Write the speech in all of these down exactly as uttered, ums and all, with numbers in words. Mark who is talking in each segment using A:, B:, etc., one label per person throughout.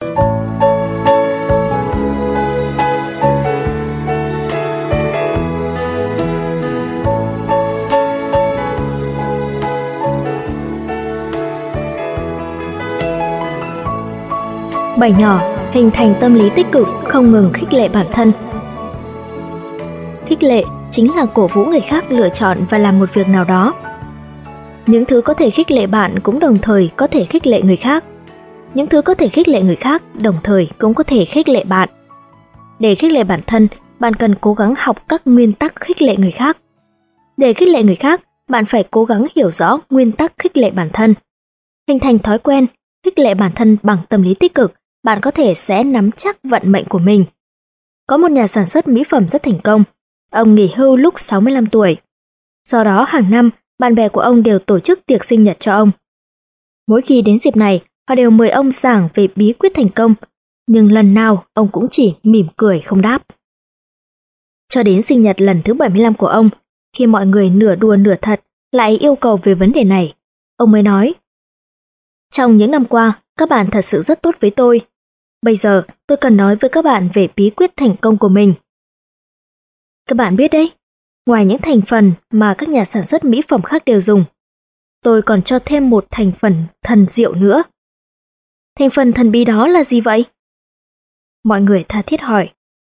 A: Bảy nhỏ hình thành tâm lý tích cực, không ngừng khích lệ bản thân. Khích lệ chính là cổ vũ người khác lựa chọn và làm một việc nào đó. Những thứ có thể khích lệ bạn cũng đồng thời có thể khích lệ người khác. Những thứ có thể khích lệ người khác đồng thời cũng có thể khích lệ bạn. Để khích lệ bản thân, bạn cần cố gắng học các nguyên tắc khích lệ người khác. Để khích lệ người khác, bạn phải cố gắng hiểu rõ nguyên tắc khích lệ bản thân. Hình thành thói quen khích lệ bản thân bằng tâm lý tích cực, bạn có thể sẽ nắm chắc vận mệnh của mình. Có một nhà sản xuất mỹ phẩm rất thành công. Ông nghỉ hưu lúc sáu mươi lăm tuổi. Do đó hàng năm, bạn bè của ông đều tổ chức tiệc sinh nhật cho ông. Mỗi khi đến dịp này, họ đều mời ông giảng về bí quyết thành công, nhưng lần nào ông cũng chỉ mỉm cười không đáp. Cho đến sinh nhật lần thứ bảy mươi lăm của ông, khi mọi người nửa đùa nửa thật lại yêu cầu về vấn đề này, ông mới nói: "Trong những năm qua, các bạn thật sự rất tốt với tôi. Bây giờ, tôi cần nói với các bạn về bí quyết thành công của mình. Các bạn biết đấy, ngoài những thành phần mà các nhà sản xuất mỹ phẩm khác đều dùng, tôi còn cho thêm một thành phần thần diệu nữa." Thành phần thần bí đó là gì vậy? Mọi người tha thiết hỏi.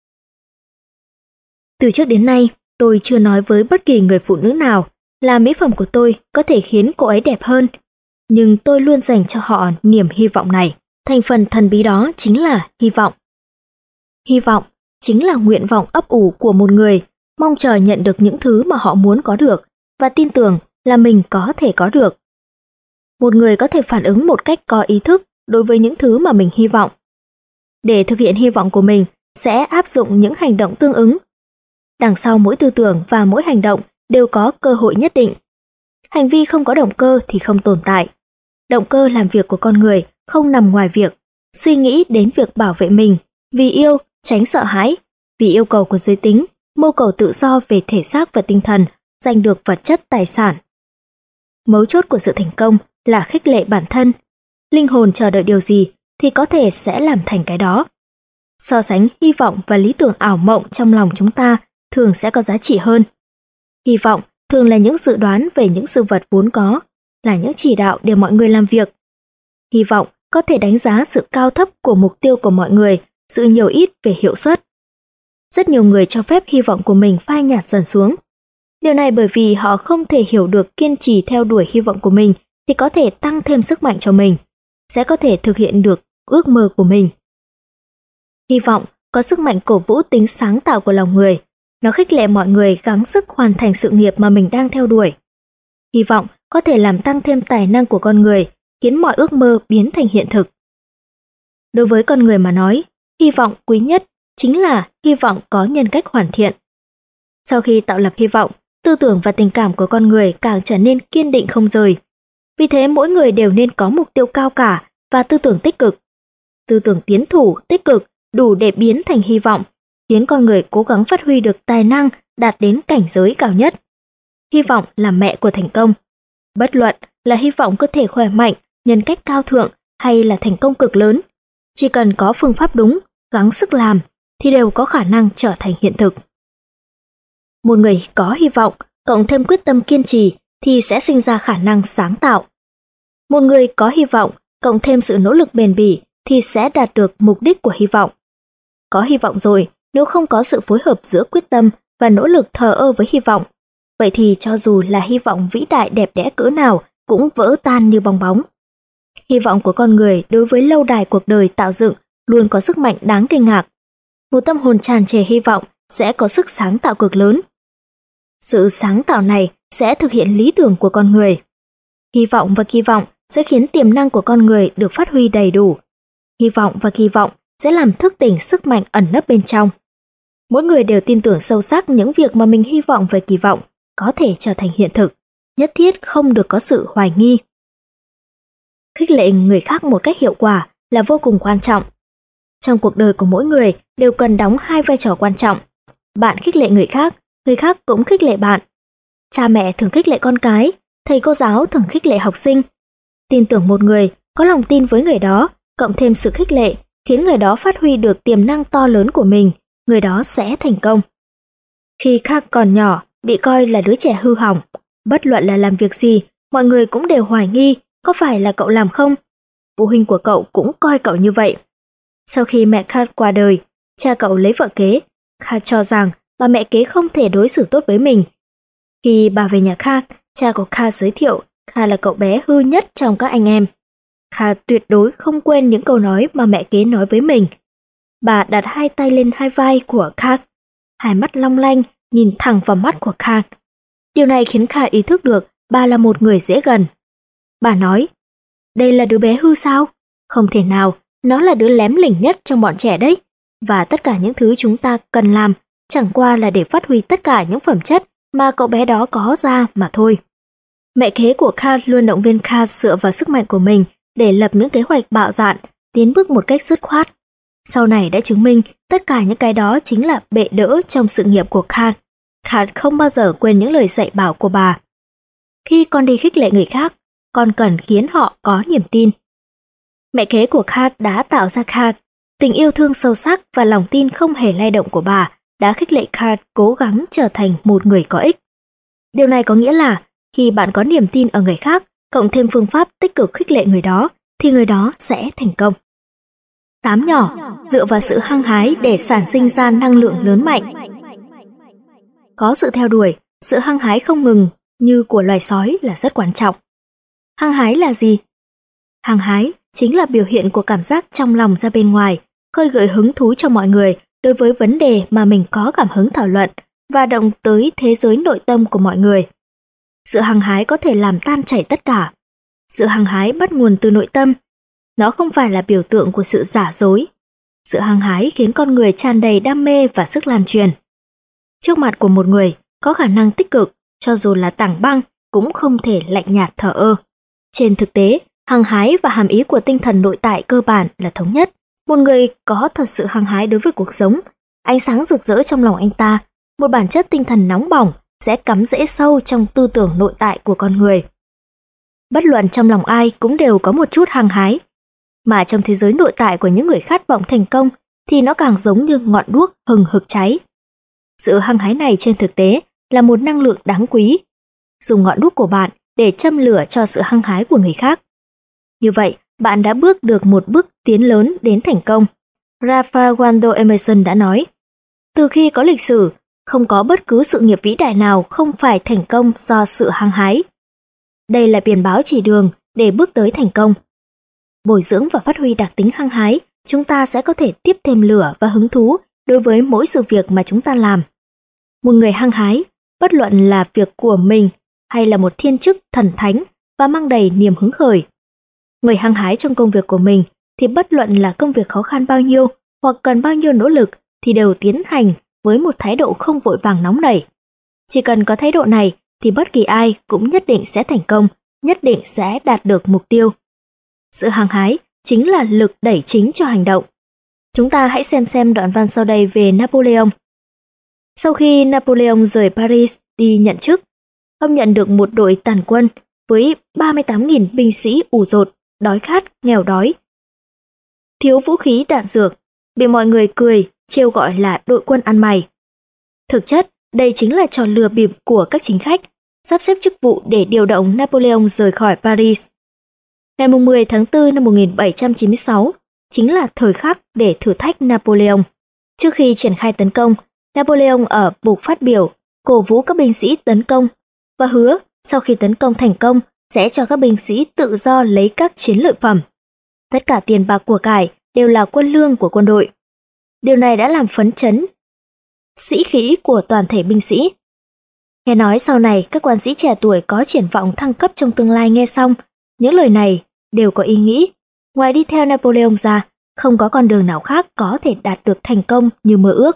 A: Từ trước đến nay, tôi chưa nói với bất kỳ người phụ nữ nào là mỹ phẩm của tôi có thể khiến cô ấy đẹp hơn, nhưng tôi luôn dành cho họ niềm hy vọng này. Thành phần thần bí đó chính là hy vọng. Hy vọng chính là nguyện vọng ấp ủ của một người, mong chờ nhận được những thứ mà họ muốn có được và tin tưởng là mình có thể có được. Một người có thể phản ứng một cách có ý thức đối với những thứ mà mình hy vọng. Để thực hiện hy vọng của mình sẽ áp dụng những hành động tương ứng. Đằng sau mỗi tư tưởng và mỗi hành động đều có cơ hội nhất định. Hành vi không có động cơ thì không tồn tại. Động cơ làm việc của con người không nằm ngoài việc suy nghĩ đến việc bảo vệ mình, vì yêu, tránh sợ hãi, vì yêu cầu của giới tính, mưu cầu tự do về thể xác và tinh thần, giành được vật chất tài sản. Mấu chốt của sự thành công là khích lệ bản thân. Linh hồn chờ đợi điều gì thì có thể sẽ làm thành cái đó. So sánh hy vọng và lý tưởng ảo mộng trong lòng chúng ta thường sẽ có giá trị hơn. Hy vọng thường là những dự đoán về những sự vật vốn có, là những chỉ đạo để mọi người làm việc. Hy vọng có thể đánh giá sự cao thấp của mục tiêu của mọi người, sự nhiều ít về hiệu suất. Rất nhiều người cho phép hy vọng của mình phai nhạt dần xuống. Điều này bởi vì họ không thể hiểu được kiên trì theo đuổi hy vọng của mình thì có thể tăng thêm sức mạnh cho mình, sẽ có thể thực hiện được ước mơ của mình. Hy vọng có sức mạnh cổ vũ tính sáng tạo của lòng người, nó khích lệ mọi người gắng sức hoàn thành sự nghiệp mà mình đang theo đuổi. Hy vọng có thể làm tăng thêm tài năng của con người, khiến mọi ước mơ biến thành hiện thực. Đối với con người mà nói, hy vọng quý nhất chính là hy vọng có nhân cách hoàn thiện. Sau khi tạo lập hy vọng, tư tưởng và tình cảm của con người càng trở nên kiên định không rời. Vì thế mỗi người đều nên có mục tiêu cao cả và tư tưởng tích cực. Tư tưởng tiến thủ, tích cực đủ để biến thành hy vọng, khiến con người cố gắng phát huy được tài năng đạt đến cảnh giới cao nhất. Hy vọng là mẹ của thành công. Bất luận là hy vọng cơ thể khỏe mạnh, nhân cách cao thượng hay là thành công cực lớn, chỉ cần có phương pháp đúng, gắng sức làm thì đều có khả năng trở thành hiện thực. Một người có hy vọng, cộng thêm quyết tâm kiên trì thì sẽ sinh ra khả năng sáng tạo. Một người có hy vọng, cộng thêm sự nỗ lực bền bỉ thì sẽ đạt được mục đích của hy vọng. Có hy vọng rồi, nếu không có sự phối hợp giữa quyết tâm và nỗ lực thờ ơ với hy vọng, vậy thì cho dù là hy vọng vĩ đại đẹp đẽ cỡ nào cũng vỡ tan như bong bóng. Hy vọng của con người đối với lâu đài cuộc đời tạo dựng luôn có sức mạnh đáng kinh ngạc. Một tâm hồn tràn trề hy vọng sẽ có sức sáng tạo cực lớn. Sự sáng tạo này sẽ thực hiện lý tưởng của con người. Hy vọng và kỳ vọng sẽ khiến tiềm năng của con người được phát huy đầy đủ. Hy vọng và kỳ vọng sẽ làm thức tỉnh sức mạnh ẩn nấp bên trong. Mỗi người đều tin tưởng sâu sắc những việc mà mình hy vọng và kỳ vọng có thể trở thành hiện thực, nhất thiết không được có sự hoài nghi. Khích lệ người khác một cách hiệu quả là vô cùng quan trọng. Trong cuộc đời của mỗi người đều cần đóng hai vai trò quan trọng. Bạn khích lệ người khác, người khác cũng khích lệ bạn. Cha mẹ thường khích lệ con cái, thầy cô giáo thường khích lệ học sinh. Tin tưởng một người, có lòng tin với người đó, cộng thêm sự khích lệ khiến người đó phát huy được tiềm năng to lớn của mình, người đó sẽ thành công. Khi Kurt còn nhỏ, bị coi là đứa trẻ hư hỏng, bất luận là làm việc gì, mọi người cũng đều hoài nghi có phải là cậu làm không. Phụ huynh của cậu cũng coi cậu như vậy. Sau khi mẹ Kurt qua đời, cha cậu lấy vợ kế, Kurt cho rằng bà mẹ kế không thể đối xử tốt với mình. Khi bà về nhà Kurt, cha của Kurt giới thiệu Kurt là cậu bé hư nhất trong các anh em. Kurt tuyệt đối không quên những câu nói mà mẹ kế nói với mình. Bà đặt hai tay lên hai vai của Kurt, hai mắt long lanh nhìn thẳng vào mắt của Kurt. Điều này khiến Kurt ý thức được bà là một người dễ gần. Bà nói, đây là đứa bé hư sao? Không thể nào, nó là đứa lém lỉnh nhất trong bọn trẻ đấy. Và tất cả những thứ chúng ta cần làm chẳng qua là để phát huy tất cả những phẩm chất mà cậu bé đó có ra mà thôi. Mẹ kế của Kurt luôn động viên Kurt dựa vào sức mạnh của mình để lập những kế hoạch bạo dạn, tiến bước một cách dứt khoát. Sau này đã chứng minh tất cả những cái đó chính là bệ đỡ trong sự nghiệp của Kurt. Kurt không bao giờ quên những lời dạy bảo của bà. Khi con đi khích lệ người khác, con cần khiến họ có niềm tin. Mẹ kế của Kurt đã tạo ra Kurt. Tình yêu thương sâu sắc và lòng tin không hề lay động của bà đã khích lệ Kurt cố gắng trở thành một người có ích. Điều này có nghĩa là khi bạn có niềm tin ở người khác, cộng thêm phương pháp tích cực khích lệ người đó, thì người đó sẽ thành công. Tám nhỏ, dựa vào sự hăng hái để sản sinh ra năng lượng lớn mạnh. Có sự theo đuổi, sự hăng hái không ngừng như của loài sói là rất quan trọng. Hăng hái là gì? Hăng hái chính là biểu hiện của cảm giác trong lòng ra bên ngoài, khơi gợi hứng thú cho mọi người đối với vấn đề mà mình có cảm hứng thảo luận và động tới thế giới nội tâm của mọi người. Sự hăng hái có thể làm tan chảy tất cả. Sự hăng hái bắt nguồn từ nội tâm. Nó không phải là biểu tượng của sự giả dối. Sự hăng hái khiến con người tràn đầy đam mê và sức lan truyền. Trước mặt của một người có khả năng tích cực, cho dù là tảng băng cũng không thể lạnh nhạt thờ ơ. Trên thực tế, hăng hái và hàm ý của tinh thần nội tại cơ bản là thống nhất. Một người có thật sự hăng hái đối với cuộc sống, ánh sáng rực rỡ trong lòng anh ta, một bản chất tinh thần nóng bỏng sẽ cắm rễ sâu trong tư tưởng nội tại của con người. Bất luận trong lòng ai cũng đều có một chút hăng hái, mà trong thế giới nội tại của những người khát vọng thành công thì nó càng giống như ngọn đuốc hừng hực cháy. Sự hăng hái này trên thực tế là một năng lượng đáng quý. Dùng ngọn đuốc của bạn để châm lửa cho sự hăng hái của người khác. Như vậy, bạn đã bước được một bước tiến lớn đến thành công. Ralph Waldo Emerson đã nói, từ khi có lịch sử, không có bất cứ sự nghiệp vĩ đại nào không phải thành công do sự hăng hái. Đây là biển báo chỉ đường để bước tới thành công. Bồi dưỡng và phát huy đặc tính hăng hái, chúng ta sẽ có thể tiếp thêm lửa và hứng thú đối với mỗi sự việc mà chúng ta làm. Một người hăng hái, bất luận là việc của mình hay là một thiên chức thần thánh và mang đầy niềm hứng khởi. Người hăng hái trong công việc của mình thì bất luận là công việc khó khăn bao nhiêu hoặc cần bao nhiêu nỗ lực thì đều tiến hành với một thái độ không vội vàng nóng nảy. Chỉ cần có thái độ này thì bất kỳ ai cũng nhất định sẽ thành công, nhất định sẽ đạt được mục tiêu. Sự hăng hái chính là lực đẩy chính cho hành động. Chúng ta hãy xem xem đoạn văn sau đây về Napoleon. Sau khi Napoleon rời Paris đi nhận chức, ông nhận được một đội tàn quân với ba mươi tám nghìn binh sĩ ủ rột, đói khát, nghèo đói, thiếu vũ khí đạn dược, bị mọi người cười, trêu gọi là đội quân ăn mày. Thực chất, đây chính là trò lừa bịp của các chính khách, sắp xếp chức vụ để điều động Napoleon rời khỏi Paris. Ngày mười tháng tư năm một nghìn bảy trăm chín mươi sáu chính là thời khắc để thử thách Napoleon. Trước khi triển khai tấn công, Napoleon ở bục phát biểu, cổ vũ các binh sĩ tấn công và hứa sau khi tấn công thành công sẽ cho các binh sĩ tự do lấy các chiến lợi phẩm. Tất cả tiền bạc của cải đều là quân lương của quân đội. Điều này đã làm phấn chấn sĩ khí của toàn thể binh sĩ. Nghe nói sau này các quan sĩ trẻ tuổi có triển vọng thăng cấp trong tương lai nghe xong, những lời này đều có ý nghĩ, ngoài đi theo Napoleon ra, không có con đường nào khác có thể đạt được thành công như mơ ước.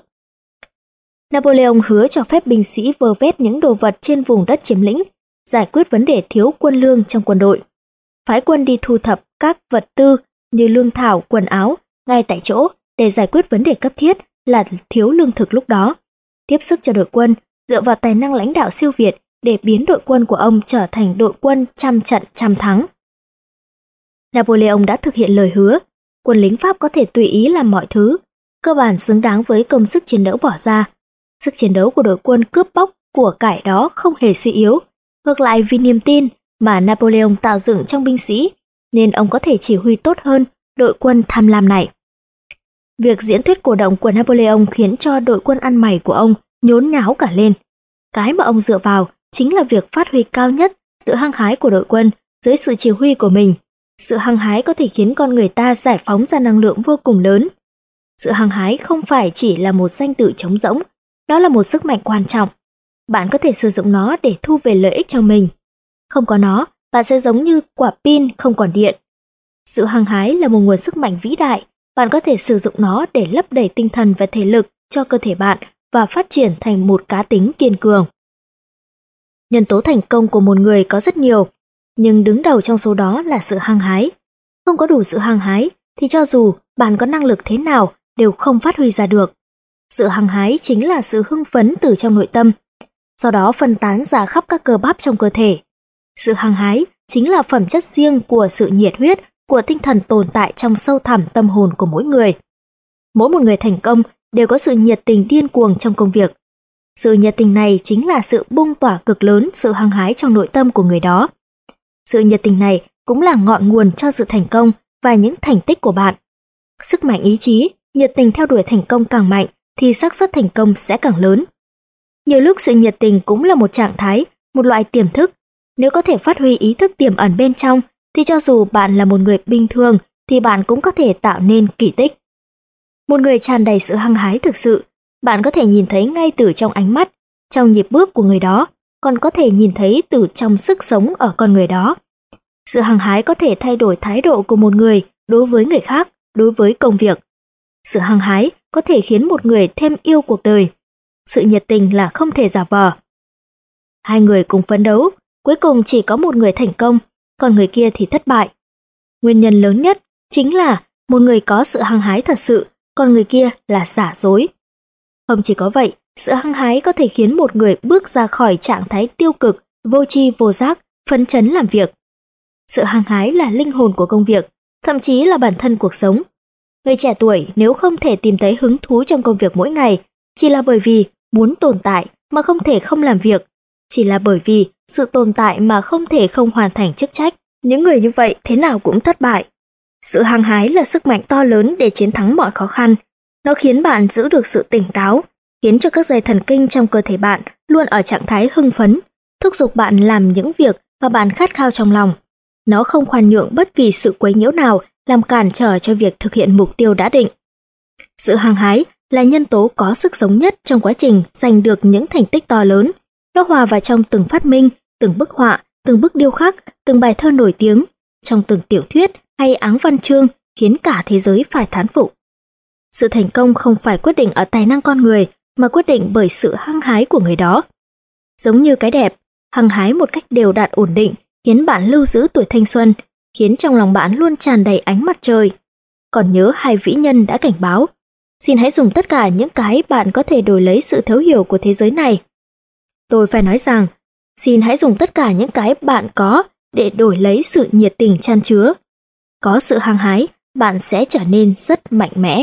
A: Napoleon hứa cho phép binh sĩ vơ vét những đồ vật trên vùng đất chiếm lĩnh, giải quyết vấn đề thiếu quân lương trong quân đội, phái quân đi thu thập các vật tư như lương thảo, quần áo ngay tại chỗ để giải quyết vấn đề cấp thiết là thiếu lương thực lúc đó, tiếp sức cho đội quân dựa vào tài năng lãnh đạo siêu việt để biến đội quân của ông trở thành đội quân trăm trận trăm thắng. Napoleon đã thực hiện lời hứa, Quân lính Pháp có thể tùy ý làm mọi thứ, cơ bản xứng đáng với công sức chiến đấu bỏ ra. Sức chiến đấu của đội quân cướp bóc của cải đó không hề suy yếu, ngược lại vì niềm tin mà Napoleon tạo dựng trong binh sĩ, nên ông có thể chỉ huy tốt hơn đội quân tham lam này. Việc diễn thuyết cổ động của Napoleon khiến cho đội quân ăn mày của ông nhốn nháo cả lên. Cái mà ông dựa vào chính là việc phát huy cao nhất sự hăng hái của đội quân dưới sự chỉ huy của mình. Sự hăng hái có thể khiến con người ta giải phóng ra năng lượng vô cùng lớn. Sự hăng hái không phải chỉ là một danh từ trống rỗng, đó là một sức mạnh quan trọng. Bạn có thể sử dụng nó để thu về lợi ích cho mình. Không có nó, bạn sẽ giống như quả pin không còn điện. Sự hăng hái là một nguồn sức mạnh vĩ đại, bạn có thể sử dụng nó để lấp đầy tinh thần và thể lực cho cơ thể bạn và phát triển thành một cá tính kiên cường. Nhân tố thành công của một người có rất nhiều, nhưng đứng đầu trong số đó là sự hăng hái. Không có đủ sự hăng hái thì cho dù bạn có năng lực thế nào đều không phát huy ra được. Sự hăng hái chính là sự hưng phấn từ trong nội tâm, sau đó phân tán ra khắp các cơ bắp trong cơ thể. Sự hăng hái chính là phẩm chất riêng của sự nhiệt huyết, của tinh thần tồn tại trong sâu thẳm tâm hồn của mỗi người. Mỗi một người thành công đều có sự nhiệt tình điên cuồng trong công việc. Sự nhiệt tình này chính là sự bung tỏa cực lớn sự hăng hái trong nội tâm của người đó. Sự nhiệt tình này cũng là ngọn nguồn cho sự thành công và những thành tích của bạn. Sức mạnh ý chí, nhiệt tình theo đuổi thành công càng mạnh thì xác suất thành công sẽ càng lớn. Nhiều lúc sự nhiệt tình cũng là một trạng thái, một loại tiềm thức. Nếu có thể phát huy ý thức tiềm ẩn bên trong thì cho dù bạn là một người bình thường thì bạn cũng có thể tạo nên kỳ tích. Một người tràn đầy sự hăng hái thực sự, bạn có thể nhìn thấy ngay từ trong ánh mắt, trong nhịp bước của người đó, còn có thể nhìn thấy từ trong sức sống ở con người đó. Sự hăng hái có thể thay đổi thái độ của một người đối với người khác, đối với công việc. Sự hăng hái có thể khiến một người thêm yêu cuộc đời. Sự nhiệt tình là không thể giả vờ. Hai người cùng phấn đấu, cuối cùng chỉ có một người thành công, còn người kia thì thất bại. Nguyên nhân lớn nhất chính là một người có sự hăng hái thật sự, còn người kia là giả dối. Không chỉ có vậy, sự hăng hái có thể khiến một người bước ra khỏi trạng thái tiêu cực, vô tri vô giác, phấn chấn làm việc. Sự hăng hái là linh hồn của công việc, thậm chí là bản thân cuộc sống. Người trẻ tuổi nếu không thể tìm thấy hứng thú trong công việc mỗi ngày, chỉ là bởi vì muốn tồn tại mà không thể không làm việc, chỉ là bởi vì sự tồn tại mà không thể không hoàn thành chức trách. Những người như vậy thế nào cũng thất bại. Sự hăng hái là sức mạnh to lớn để chiến thắng mọi khó khăn. Nó khiến bạn giữ được sự tỉnh táo, khiến cho các dây thần kinh trong cơ thể bạn luôn ở trạng thái hưng phấn, thúc giục bạn làm những việc mà bạn khát khao trong lòng. Nó không khoan nhượng bất kỳ sự quấy nhiễu nào làm cản trở cho việc thực hiện mục tiêu đã định. Sự hăng hái là nhân tố có sức sống nhất trong quá trình giành được những thành tích to lớn. Nó hòa vào trong từng phát minh, từng bức họa, từng bức điêu khắc, từng bài thơ nổi tiếng, trong từng tiểu thuyết hay áng văn chương, khiến cả thế giới phải thán phục. Sự thành công không phải quyết định ở tài năng con người, mà quyết định bởi sự hăng hái của người đó. Giống như cái đẹp, hăng hái một cách đều đặn ổn định khiến bạn lưu giữ tuổi thanh xuân, khiến trong lòng bạn luôn tràn đầy ánh mặt trời. Còn nhớ hai vĩ nhân đã cảnh báo, xin hãy dùng tất cả những cái bạn có thể đổi lấy sự thấu hiểu của thế giới này. Tôi phải nói rằng, xin hãy dùng tất cả những cái bạn có để đổi lấy sự nhiệt tình chan chứa. Có sự hăng hái, bạn sẽ trở nên rất mạnh mẽ.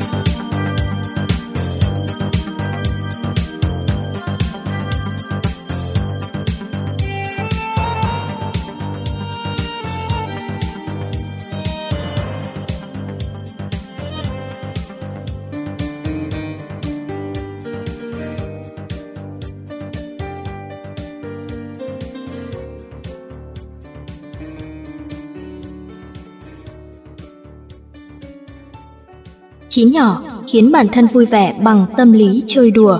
B: Chí nhỏ khiến bản thân vui vẻ bằng tâm lý chơi đùa.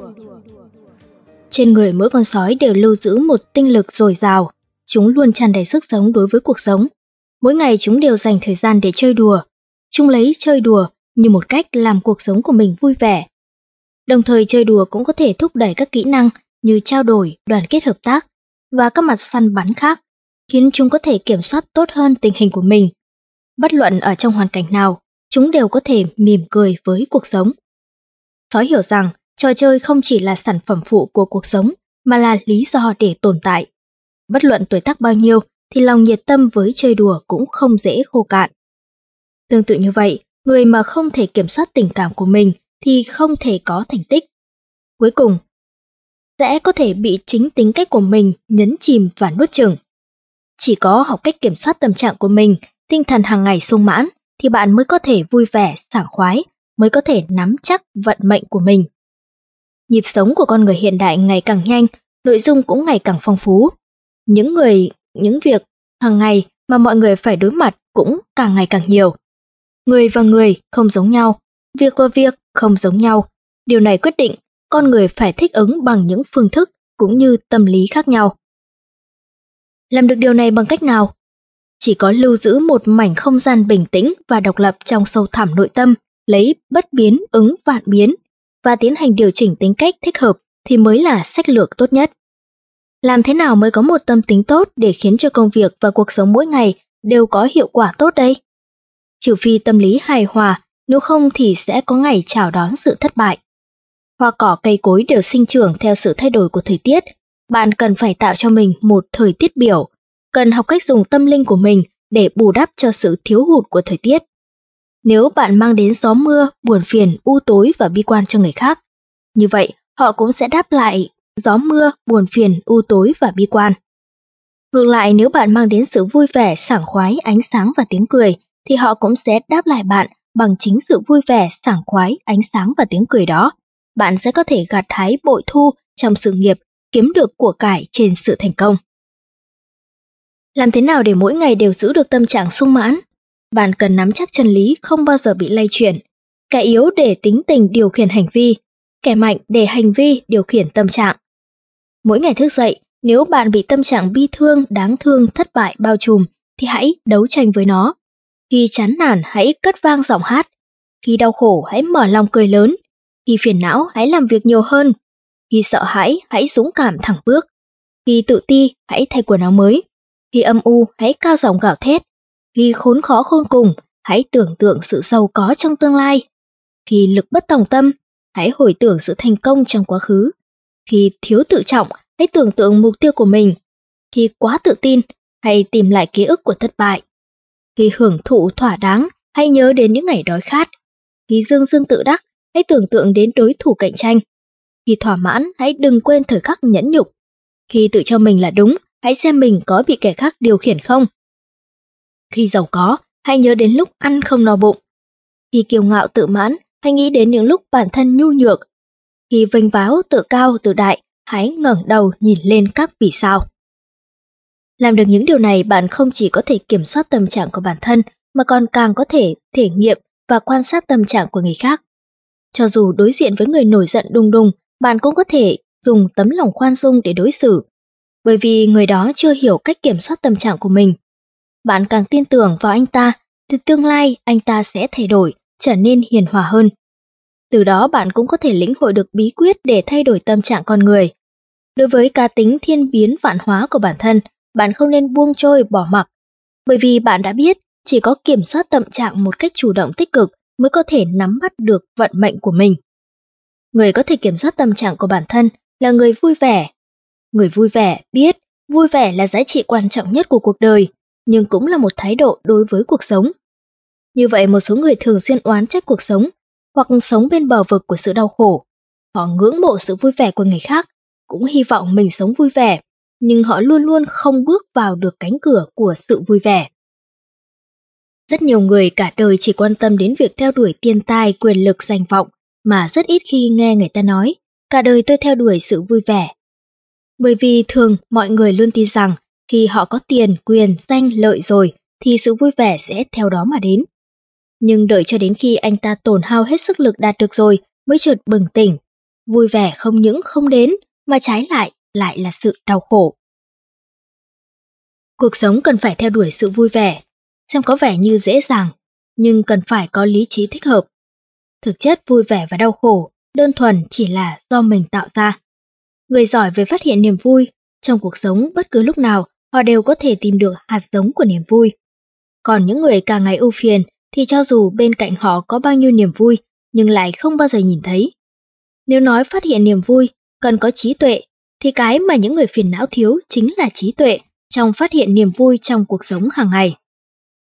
B: Trên người mỗi con sói đều lưu giữ một tinh lực dồi dào, chúng luôn tràn đầy sức sống đối với cuộc sống. Mỗi ngày chúng đều dành thời gian để chơi đùa. Chúng lấy chơi đùa như một cách làm cuộc sống của mình vui vẻ. Đồng thời chơi đùa cũng có thể thúc đẩy các kỹ năng như trao đổi, đoàn kết hợp tác và các mặt săn bắn khác, khiến chúng có thể kiểm soát tốt hơn tình hình của mình. Bất luận ở trong hoàn cảnh nào, chúng đều có thể mỉm cười với cuộc sống. Sói hiểu rằng trò chơi không chỉ là sản phẩm phụ của cuộc sống, mà là lý do để tồn tại. Bất luận tuổi tác bao nhiêu thì lòng nhiệt tâm với chơi đùa cũng không dễ khô cạn. Tương tự như vậy, người mà không thể kiểm soát tình cảm của mình thì không thể có thành tích. Cuối cùng, sẽ có thể bị chính tính cách của mình nhấn chìm và nuốt chửng. Chỉ có học cách kiểm soát tâm trạng của mình, tinh thần hàng ngày sung mãn, thì bạn mới có thể vui vẻ, sảng khoái, mới có thể nắm chắc vận mệnh của mình. Nhịp sống của con người hiện đại ngày càng nhanh, nội dung cũng ngày càng phong phú. Những người, những việc hàng ngày mà mọi người phải đối mặt cũng càng ngày càng nhiều. Người và người không giống nhau, việc và việc không giống nhau. Điều này quyết định con người phải thích ứng bằng những phương thức cũng như tâm lý khác nhau. Làm được điều này bằng cách nào? Chỉ có lưu giữ một mảnh không gian bình tĩnh và độc lập trong sâu thẳm nội tâm, lấy bất biến ứng vạn biến và tiến hành điều chỉnh tính cách thích hợp thì mới là sách lược tốt nhất. Làm thế nào mới có một tâm tính tốt để khiến cho công việc và cuộc sống mỗi ngày đều có hiệu quả tốt đây? Trừ phi tâm lý hài hòa, nếu không thì sẽ có ngày chào đón sự thất bại. Hoa cỏ cây cối đều sinh trưởng theo sự thay đổi của thời tiết. Bạn cần phải tạo cho mình một thời tiết biểu, cần học cách dùng tâm linh của mình để bù đắp cho sự thiếu hụt của thời tiết. Nếu bạn mang đến gió mưa, buồn phiền, u tối và bi quan cho người khác, như vậy họ cũng sẽ đáp lại gió mưa, buồn phiền, u tối và bi quan. Ngược lại, nếu bạn mang đến sự vui vẻ, sảng khoái, ánh sáng và tiếng cười, thì họ cũng sẽ đáp lại bạn bằng chính sự vui vẻ, sảng khoái, ánh sáng và tiếng cười đó. Bạn sẽ có thể gặt hái bội thu trong sự nghiệp, kiếm được của cải trên sự thành công. Làm thế nào để mỗi ngày đều giữ được tâm trạng sung mãn? Bạn cần nắm chắc chân lý không bao giờ bị lay chuyển. Kẻ yếu để tính tình điều khiển hành vi, kẻ mạnh để hành vi điều khiển tâm trạng. Mỗi ngày thức dậy, nếu bạn bị tâm trạng bi thương, đáng thương, thất bại bao trùm, thì hãy đấu tranh với nó. Khi chán nản, hãy cất vang giọng hát. Khi đau khổ, hãy mở lòng cười lớn. Khi phiền não, hãy làm việc nhiều hơn. Khi sợ hãi, hãy dũng cảm thẳng bước. Khi tự ti, hãy thay quần áo mới. Khi âm u, hãy cao giọng gào thét. Khi khốn khó khôn cùng, hãy tưởng tượng sự giàu có trong tương lai. Khi lực bất tòng tâm, hãy hồi tưởng sự thành công trong quá khứ. Khi thiếu tự trọng, hãy tưởng tượng mục tiêu của mình. Khi quá tự tin, hãy tìm lại ký ức của thất bại. Khi hưởng thụ thỏa đáng, hãy nhớ đến những ngày đói khát. Khi dương dương tự đắc, hãy tưởng tượng đến đối thủ cạnh tranh. Khi thỏa mãn, hãy đừng quên thời khắc nhẫn nhục. Khi tự cho mình là đúng, hãy xem mình có bị kẻ khác điều khiển không. Khi giàu có, hãy nhớ đến lúc ăn không no bụng. Khi kiêu ngạo tự mãn, hãy nghĩ đến những lúc bản thân nhu nhược. Khi vênh váo tự cao tự đại, hãy ngẩng đầu nhìn lên các vì sao. Làm được những điều này, bạn không chỉ có thể kiểm soát tâm trạng của bản thân, mà còn càng có thể thể nghiệm và quan sát tâm trạng của người khác. Cho dù đối diện với người nổi giận đùng đùng, bạn cũng có thể dùng tấm lòng khoan dung để đối xử, bởi vì người đó chưa hiểu cách kiểm soát tâm trạng của mình. Bạn càng tin tưởng vào anh ta, thì tương lai anh ta sẽ thay đổi, trở nên hiền hòa hơn. Từ đó bạn cũng có thể lĩnh hội được bí quyết để thay đổi tâm trạng con người. Đối với cá tính thiên biến vạn hóa của bản thân, bạn không nên buông trôi bỏ mặc, bởi vì bạn đã biết chỉ có kiểm soát tâm trạng một cách chủ động tích cực mới có thể nắm bắt được vận mệnh của mình. Người có thể kiểm soát tâm trạng của bản thân là người vui vẻ. Người vui vẻ biết vui vẻ là giá trị quan trọng nhất của cuộc đời, nhưng cũng là một thái độ đối với cuộc sống. Như vậy, một số người thường xuyên oán trách cuộc sống hoặc sống bên bờ vực của sự đau khổ. Họ ngưỡng mộ sự vui vẻ của người khác, cũng hy vọng mình sống vui vẻ, nhưng họ luôn luôn không bước vào được cánh cửa của sự vui vẻ. Rất nhiều người cả đời chỉ quan tâm đến việc theo đuổi tiền tài, quyền lực, danh vọng, mà rất ít khi nghe người ta nói, cả đời tôi theo đuổi sự vui vẻ. Bởi vì thường mọi người luôn tin rằng khi họ có tiền, quyền, danh, lợi rồi thì sự vui vẻ sẽ theo đó mà đến. Nhưng đợi cho đến khi anh ta tổn hao hết sức lực đạt được rồi mới chợt bừng tỉnh, vui vẻ không những không đến mà trái lại lại là sự đau khổ. Cuộc sống cần phải theo đuổi sự vui vẻ, xem có vẻ như dễ dàng, nhưng cần phải có lý trí thích hợp. Thực chất vui vẻ và đau khổ đơn thuần chỉ là do mình tạo ra. Người giỏi về phát hiện niềm vui, trong cuộc sống bất cứ lúc nào họ đều có thể tìm được hạt giống của niềm vui. Còn những người càng ngày ưu phiền thì cho dù bên cạnh họ có bao nhiêu niềm vui nhưng lại không bao giờ nhìn thấy. Nếu nói phát hiện niềm vui cần có trí tuệ, thì cái mà những người phiền não thiếu chính là trí tuệ trong phát hiện niềm vui trong cuộc sống hàng ngày.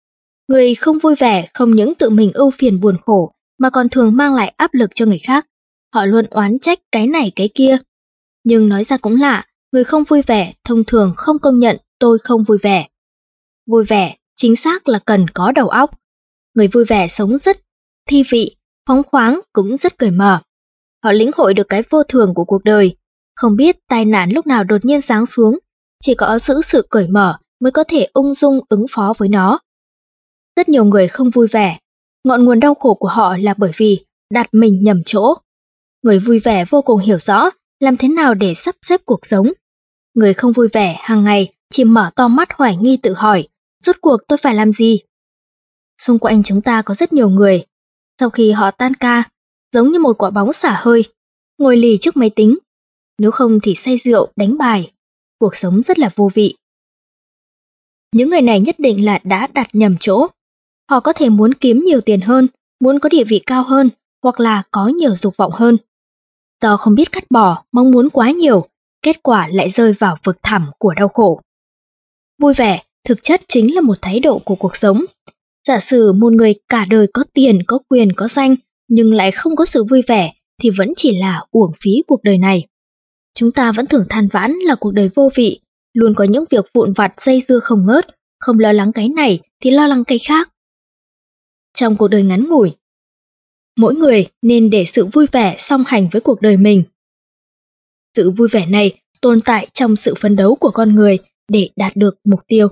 B: Người không vui vẻ không những tự mình ưu phiền buồn khổ mà còn thường mang lại áp lực cho người khác. Họ luôn oán trách cái này cái kia. Nhưng nói ra cũng lạ, người không vui vẻ thông thường không công nhận tôi không vui vẻ. Vui vẻ chính xác là cần có đầu óc. Người vui vẻ sống rất thi vị, phóng khoáng cũng rất cởi mở. Họ lĩnh hội được cái vô thường của cuộc đời, không biết tai nạn lúc nào đột nhiên giáng xuống, chỉ có giữ sự cởi mở mới có thể ung dung ứng phó với nó. Rất nhiều người không vui vẻ, ngọn nguồn đau khổ của họ là bởi vì đặt mình nhầm chỗ. Người vui vẻ vô cùng hiểu rõ làm thế nào để sắp xếp cuộc sống. Người không vui vẻ hàng ngày chỉ mở to mắt hoài nghi tự hỏi, rốt cuộc tôi phải làm gì? Xung quanh chúng ta có rất nhiều người, sau khi họ tan ca, giống như một quả bóng xả hơi, ngồi lì trước máy tính, nếu không thì say rượu, đánh bài, cuộc sống rất là vô vị. Những người này nhất định là đã đặt nhầm chỗ. Họ có thể muốn kiếm nhiều tiền hơn, muốn có địa vị cao hơn, hoặc là có nhiều dục vọng hơn. Do không biết cắt bỏ, mong muốn quá nhiều, kết quả lại rơi vào vực thẳm của đau khổ. Vui vẻ thực chất chính là một thái độ của cuộc sống. Giả sử một người cả đời có tiền, có quyền, có danh, nhưng lại không có sự vui vẻ, thì vẫn chỉ là uổng phí cuộc đời này. Chúng ta vẫn thường than vãn là cuộc đời vô vị, luôn có những việc vụn vặt dây dưa không ngớt, không lo lắng cái này thì lo lắng cái khác. Trong cuộc đời ngắn ngủi, mỗi người nên để sự vui vẻ song hành với cuộc đời mình. Sự vui vẻ này tồn tại trong sự phấn đấu của con người để đạt được mục tiêu.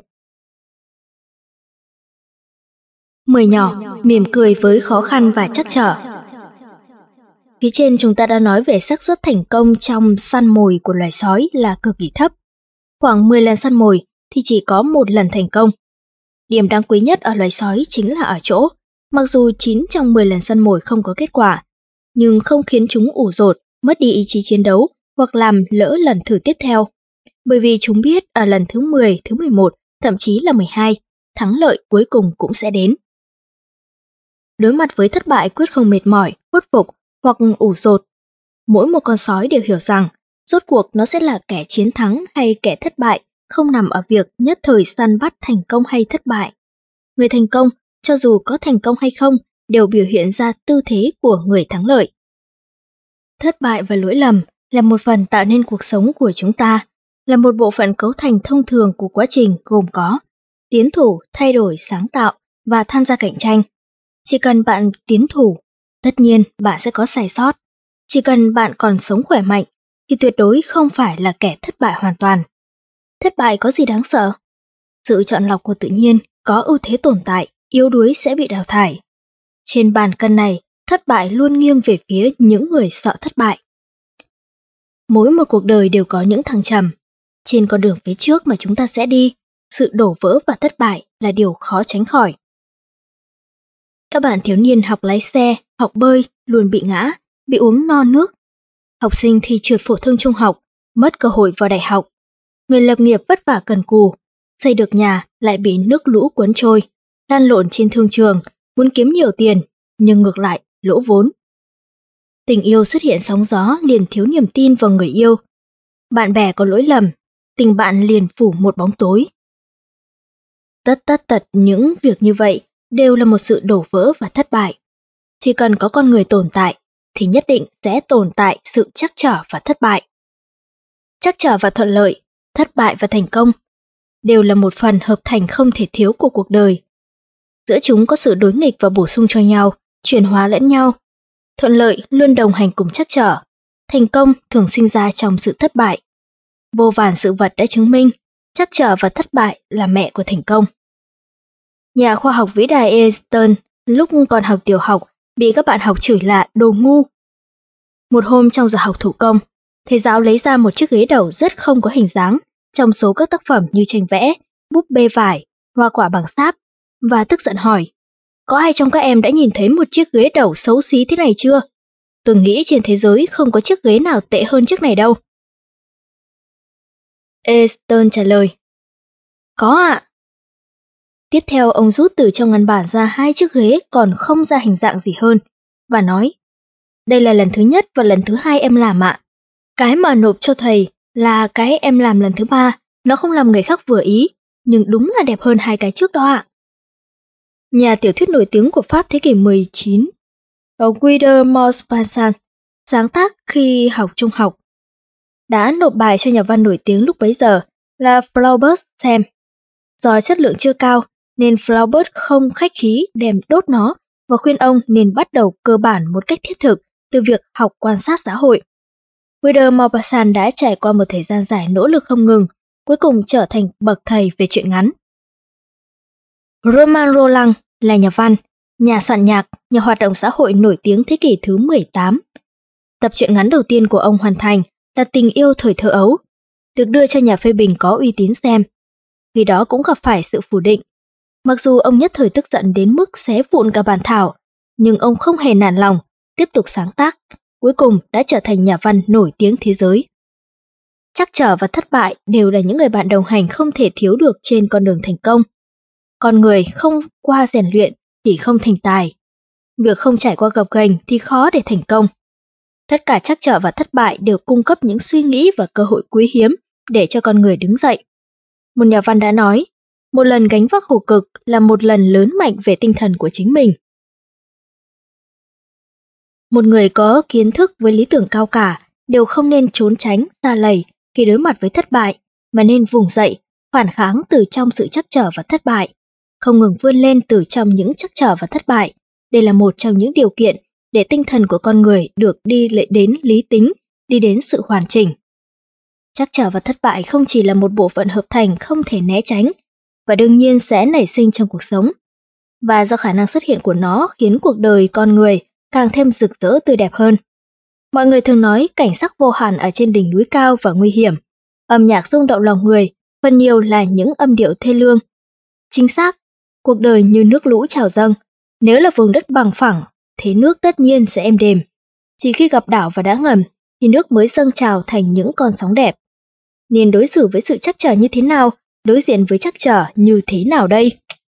B: Mười nhỏ, mỉm cười với khó khăn và trắc trở. Phía trên chúng ta đã nói về xác suất thành công trong săn mồi của loài sói là cực kỳ thấp. Khoảng mười lần săn mồi thì chỉ có một lần thành công. Điểm đáng quý nhất ở loài sói chính là ở chỗ, mặc dù chín trong mười lần săn mồi không có kết quả, nhưng không khiến chúng ủ rột, mất đi ý chí chiến đấu hoặc làm lỡ lần thử tiếp theo. Bởi vì chúng biết ở lần thứ mười, thứ mười một, thậm chí là mười hai, thắng lợi cuối cùng cũng sẽ đến. Đối mặt với thất bại quyết không mệt mỏi, khuất phục hoặc ủ rột, mỗi một con sói đều hiểu rằng rốt cuộc nó sẽ là kẻ chiến thắng hay kẻ thất bại, không nằm ở việc nhất thời săn bắt thành công hay thất bại. Người thành công, cho dù có thành công hay không, đều biểu hiện ra tư thế của người thắng lợi. Thất bại và lỗi lầm là một phần tạo nên cuộc sống của chúng ta, là một bộ phận cấu thành thông thường của quá trình gồm có tiến thủ, thay đổi, sáng tạo và tham gia cạnh tranh. Chỉ cần bạn tiến thủ, tất nhiên bạn sẽ có sai sót. Chỉ cần bạn còn sống khỏe mạnh, thì tuyệt đối không phải là kẻ thất bại hoàn toàn. Thất bại có gì đáng sợ? Sự chọn lọc của tự nhiên có ưu thế tồn tại, yếu đuối sẽ bị đào thải. Trên bàn cân này, thất bại luôn nghiêng về phía những người sợ thất bại. Mỗi một cuộc đời đều có những thăng trầm. Trên con đường phía trước mà chúng ta sẽ đi, sự đổ vỡ và thất bại là điều khó tránh khỏi. Các bạn thiếu niên học lái xe, học bơi luôn bị ngã, bị uống no nước. Học sinh thi trượt phổ thông trung học, mất cơ hội vào đại học. Người lập nghiệp vất vả cần cù, xây được nhà lại bị nước lũ cuốn trôi, lăn lộn trên thương trường, muốn kiếm nhiều tiền, nhưng ngược lại lỗ vốn. Tình yêu xuất hiện sóng gió liền thiếu niềm tin vào người yêu. Bạn bè có lỗi lầm, tình bạn liền phủ một bóng tối. Tất tất tật những việc như vậy đều là một sự đổ vỡ và thất bại. Chỉ cần có con người tồn tại, thì nhất định sẽ tồn tại sự trắc trở và thất bại. Trắc trở và thuận lợi, thất bại và thành công đều là một phần hợp thành không thể thiếu của cuộc đời. Giữa chúng có sự đối nghịch và bổ sung cho nhau, chuyển hóa lẫn nhau. Thuận lợi luôn đồng hành cùng trắc trở, thành công thường sinh ra trong sự thất bại. Vô vàn sự vật đã chứng minh, trắc trở và thất bại là mẹ của thành công. Nhà khoa học vĩ đại Einstein lúc còn học tiểu học bị các bạn học chửi là đồ ngu. Một hôm trong giờ học thủ công, thầy giáo lấy ra một chiếc ghế đầu rất không có hình dáng trong số các tác phẩm như tranh vẽ, búp bê vải, hoa quả bằng sáp, và tức giận hỏi, có ai trong các em đã nhìn thấy một chiếc ghế đầu xấu xí thế này chưa? Tôi nghĩ trên thế giới không có chiếc ghế nào tệ hơn chiếc này đâu. Einstein trả lời, có ạ. Tiếp theo ông rút từ trong ngăn bản ra hai chiếc ghế còn không ra hình dạng gì hơn, và nói, đây là lần thứ nhất và lần thứ hai em làm ạ. Cái mà nộp cho thầy là cái em làm lần thứ ba, nó không làm người khác vừa ý, nhưng đúng là đẹp hơn hai cái trước đó ạ. nhà tiểu thuyết nổi tiếng của Pháp thế kỷ mười chín, Guy de Maupassant, sáng tác khi học trung học, đã nộp bài cho nhà văn nổi tiếng lúc bấy giờ là Flaubert xem. Do chất lượng chưa cao nên Flaubert không khách khí đem đốt nó và khuyên ông nên bắt đầu cơ bản một cách thiết thực từ việc học quan sát xã hội. Guy de Maupassant đã trải qua một thời gian dài nỗ lực không ngừng, cuối cùng trở thành bậc thầy về truyện ngắn. Romain Rolland là nhà văn, nhà soạn nhạc, nhà hoạt động xã hội nổi tiếng thế kỷ thứ mười tám. Tập truyện ngắn đầu tiên của ông hoàn thành là Tình yêu thời thơ ấu, được đưa cho nhà phê bình có uy tín xem. Vì đó cũng gặp phải sự phủ định. Mặc dù ông nhất thời tức giận đến mức xé vụn cả bản thảo, nhưng ông không hề nản lòng, tiếp tục sáng tác, cuối cùng đã trở thành nhà văn nổi tiếng thế giới. Trắc trở và thất bại đều là những người bạn đồng hành không thể thiếu được trên con đường thành công. Con người không qua rèn luyện thì không thành tài. Việc không trải qua gập ghềnh thì khó để thành công. Tất cả trắc trở và thất bại đều cung cấp những suy nghĩ và cơ hội quý hiếm để cho con người đứng dậy. Một nhà văn đã nói, một lần gánh vác khổ cực là một lần lớn mạnh về tinh thần của chính mình. Một người có kiến thức với lý tưởng cao cả đều không nên trốn tránh, xa lầy khi đối mặt với thất bại, mà nên vùng dậy, phản kháng từ trong sự trắc trở và thất bại, không ngừng vươn lên từ trong những trắc trở và thất bại. Đây là một trong những điều kiện để tinh thần của con người được đi lệ đến lý tính, đi đến sự hoàn chỉnh. Trắc trở và thất bại không chỉ là một bộ phận hợp thành không thể né tránh, và đương nhiên sẽ nảy sinh trong cuộc sống. Và do khả năng xuất hiện của nó khiến cuộc đời con người càng thêm rực rỡ tươi đẹp hơn. Mọi người thường nói cảnh sắc vô hạn ở trên đỉnh núi cao và nguy hiểm. Âm nhạc rung động lòng người, phần nhiều là những âm điệu thê lương. Chính xác, cuộc đời như nước lũ trào dâng. Nếu là vùng đất bằng phẳng, thế nước tất nhiên sẽ êm đềm. Chỉ khi gặp đảo và đá ngầm, thì nước mới dâng trào thành những con sóng đẹp. Nên đối xử với sự trắc trở như thế nào, đối diện với trắc trở như thế nào đây?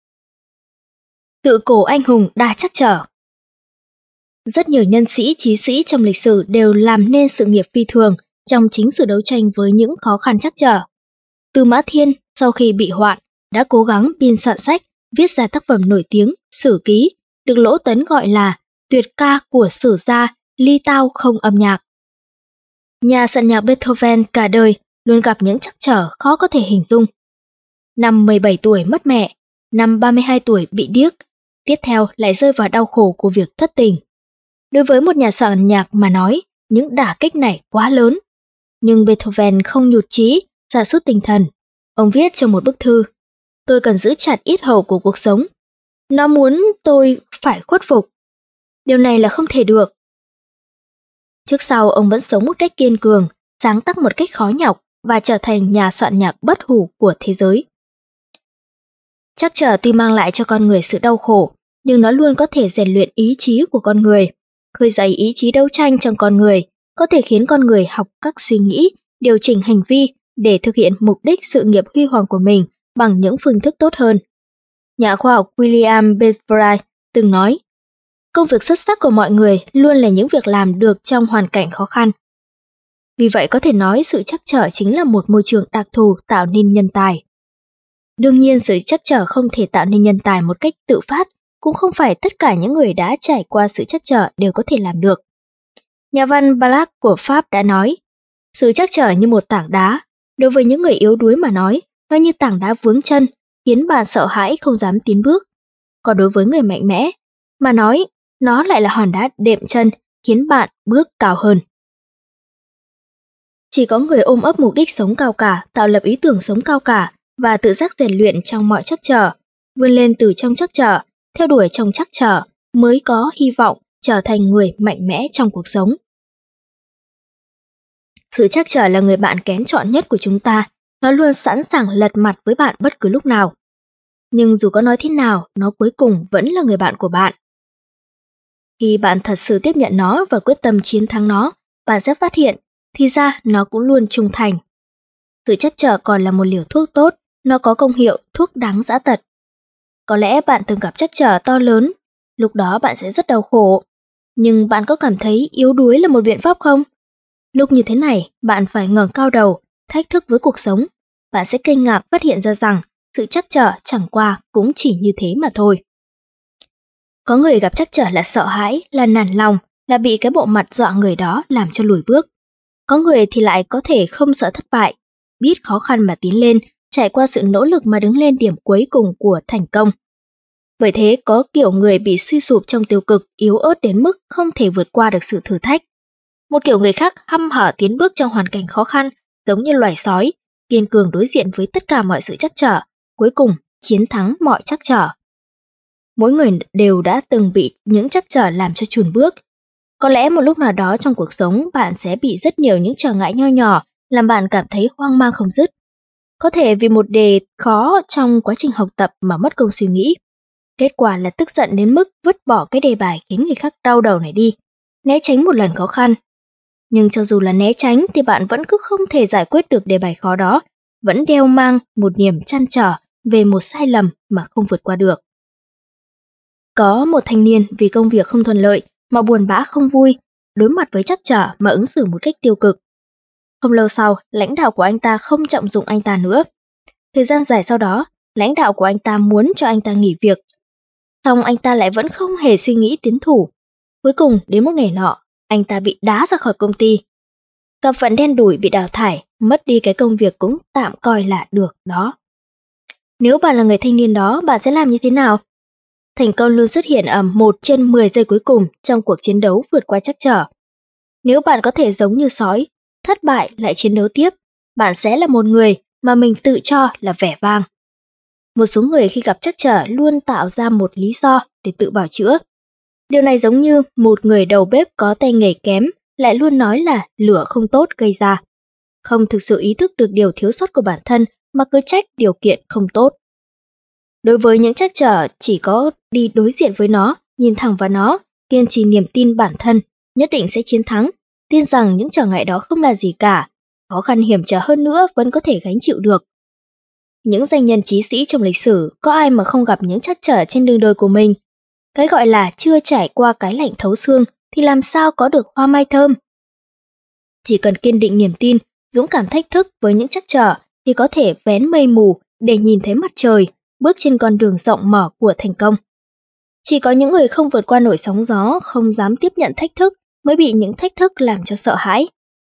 B: Tự cổ anh hùng đa trắc trở. Rất nhiều nhân sĩ, trí sĩ trong lịch sử đều làm nên sự nghiệp phi thường trong chính sự đấu tranh với những khó khăn trắc trở. Tư Mã Thiên, sau khi bị hoạn, đã cố gắng biên soạn sách, viết ra tác phẩm nổi tiếng, Sử Ký, được Lỗ Tấn gọi là tuyệt ca của sử gia, ly tao không âm nhạc. Nhà soạn nhạc Beethoven cả đời luôn gặp những trắc trở khó có thể hình dung. Năm mười bảy tuổi mất mẹ, năm ba mươi hai tuổi bị điếc, tiếp theo lại rơi vào đau khổ của việc thất tình. Đối với một nhà soạn nhạc mà nói, những đả kích này quá lớn. Nhưng Beethoven không nhụt chí, sa sút tinh thần. Ông viết trong một bức thư, tôi cần giữ chặt yết hầu của cuộc sống. Nó muốn tôi phải khuất phục. Điều này là không thể được. Trước sau ông vẫn sống một cách kiên cường, sáng tác một cách khó nhọc và trở thành nhà soạn nhạc bất hủ của thế giới. Trắc trở tuy mang lại cho con người sự đau khổ, nhưng nó luôn có thể rèn luyện ý chí của con người, khơi dậy ý chí đấu tranh trong con người, có thể khiến con người học các suy nghĩ, điều chỉnh hành vi để thực hiện mục đích sự nghiệp huy hoàng của mình bằng những phương thức tốt hơn. Nhà khoa học William Beveridge từng nói, công việc xuất sắc của mọi người luôn là những việc làm được trong hoàn cảnh khó khăn. Vì vậy có thể nói sự trắc trở chính là một môi trường đặc thù tạo nên nhân tài. Đương nhiên sự trắc trở không thể tạo nên nhân tài một cách tự phát, cũng không phải tất cả những người đã trải qua sự trắc trở đều có thể làm được. Nhà văn Balzac của Pháp đã nói, sự trắc trở như một tảng đá, đối với những người yếu đuối mà nói, nó như tảng đá vướng chân, khiến bạn sợ hãi không dám tiến bước. Còn đối với người mạnh mẽ mà nói, nó lại là hòn đá đệm chân, khiến bạn bước cao hơn. Chỉ có người ôm ấp mục đích sống cao cả, tạo lập ý tưởng sống cao cả và tự giác rèn luyện trong mọi trắc trở, vươn lên từ trong trắc trở, theo đuổi trong trắc trở mới có hy vọng trở thành người mạnh mẽ trong cuộc sống. Sự trắc trở là người bạn kén chọn nhất của chúng ta, nó luôn sẵn sàng lật mặt với bạn bất cứ lúc nào. Nhưng dù có nói thế nào, nó cuối cùng vẫn là người bạn của bạn. Khi bạn thật sự tiếp nhận nó và quyết tâm chiến thắng nó, bạn sẽ phát hiện, thì ra nó cũng luôn trung thành. Sự trắc trở còn là một liều thuốc tốt, nó có công hiệu thuốc đắng dã tật. Có lẽ bạn từng gặp trắc trở to lớn, lúc đó bạn sẽ rất đau khổ. Nhưng bạn có cảm thấy yếu đuối là một biện pháp không? Lúc như thế này, bạn phải ngẩng cao đầu, thách thức với cuộc sống. Bạn sẽ kinh ngạc phát hiện ra rằng sự trắc trở chẳng qua cũng chỉ như thế mà thôi. Có người gặp trắc trở là sợ hãi, là nản lòng, là bị cái bộ mặt dọa người đó làm cho lùi bước. Có người thì lại có thể không sợ thất bại, biết khó khăn mà tiến lên, trải qua sự nỗ lực mà đứng lên điểm cuối cùng của thành công. Bởi thế có kiểu người bị suy sụp trong tiêu cực, yếu ớt đến mức không thể vượt qua được sự thử thách. Một kiểu người khác hăm hở tiến bước trong hoàn cảnh khó khăn, giống như loài sói, kiên cường đối diện với tất cả mọi sự trắc trở, cuối cùng chiến thắng mọi trắc trở. Mỗi người đều đã từng bị những trắc trở làm cho chùn bước. Có lẽ một lúc nào đó trong cuộc sống bạn sẽ bị rất nhiều những trở ngại nho nhỏ làm bạn cảm thấy hoang mang không dứt. Có thể vì một đề khó trong quá trình học tập mà mất công suy nghĩ. Kết quả là tức giận đến mức vứt bỏ cái đề bài khiến người khác đau đầu này đi, né tránh một lần khó khăn. Nhưng cho dù là né tránh thì bạn vẫn cứ không thể giải quyết được đề bài khó đó, vẫn đeo mang một niềm trăn trở về một sai lầm mà không vượt qua được. Có một thanh niên vì công việc không thuận lợi mà buồn bã không vui, đối mặt với trắc trở mà ứng xử một cách tiêu cực. Không lâu sau, lãnh đạo của anh ta không trọng dụng anh ta nữa. Thời gian dài sau đó, lãnh đạo của anh ta muốn cho anh ta nghỉ việc. Song anh ta lại vẫn không hề suy nghĩ tiến thủ. Cuối cùng, đến một ngày nọ, anh ta bị đá ra khỏi công ty. Cặp phận đen đủi bị đào thải, mất đi cái công việc cũng tạm coi là được đó. Nếu bạn là người thanh niên đó, bạn sẽ làm như thế nào? Thành công luôn xuất hiện ở một trên mười giây cuối cùng trong cuộc chiến đấu vượt qua trắc trở. Nếu bạn có thể giống như sói, thất bại lại chiến đấu tiếp, bạn sẽ là một người mà mình tự cho là vẻ vang. Một số người khi gặp trắc trở luôn tạo ra một lý do để tự bào chữa. Điều này giống như một người đầu bếp có tay nghề kém lại luôn nói là lửa không tốt gây ra. Không thực sự ý thức được điều thiếu sót của bản thân mà cứ trách điều kiện không tốt. Đối với những trắc trở, chỉ có đi đối diện với nó, nhìn thẳng vào nó, kiên trì niềm tin bản thân, nhất định sẽ chiến thắng, tin rằng những trở ngại đó không là gì cả, khó khăn hiểm trở hơn nữa vẫn có thể gánh chịu được. Những danh nhân chí sĩ trong lịch sử, có ai mà không gặp những trắc trở trên đường đời của mình? Cái gọi là chưa trải qua cái lạnh thấu xương thì làm sao có được hoa mai thơm? Chỉ cần kiên định niềm tin, dũng cảm thách thức với những trắc trở thì có thể vén mây mù để nhìn thấy mặt trời, bước trên con đường rộng mở của thành công. Chỉ có những người không vượt qua nổi sóng gió, không dám tiếp nhận thách thức mới bị những thách thức làm cho sợ hãi.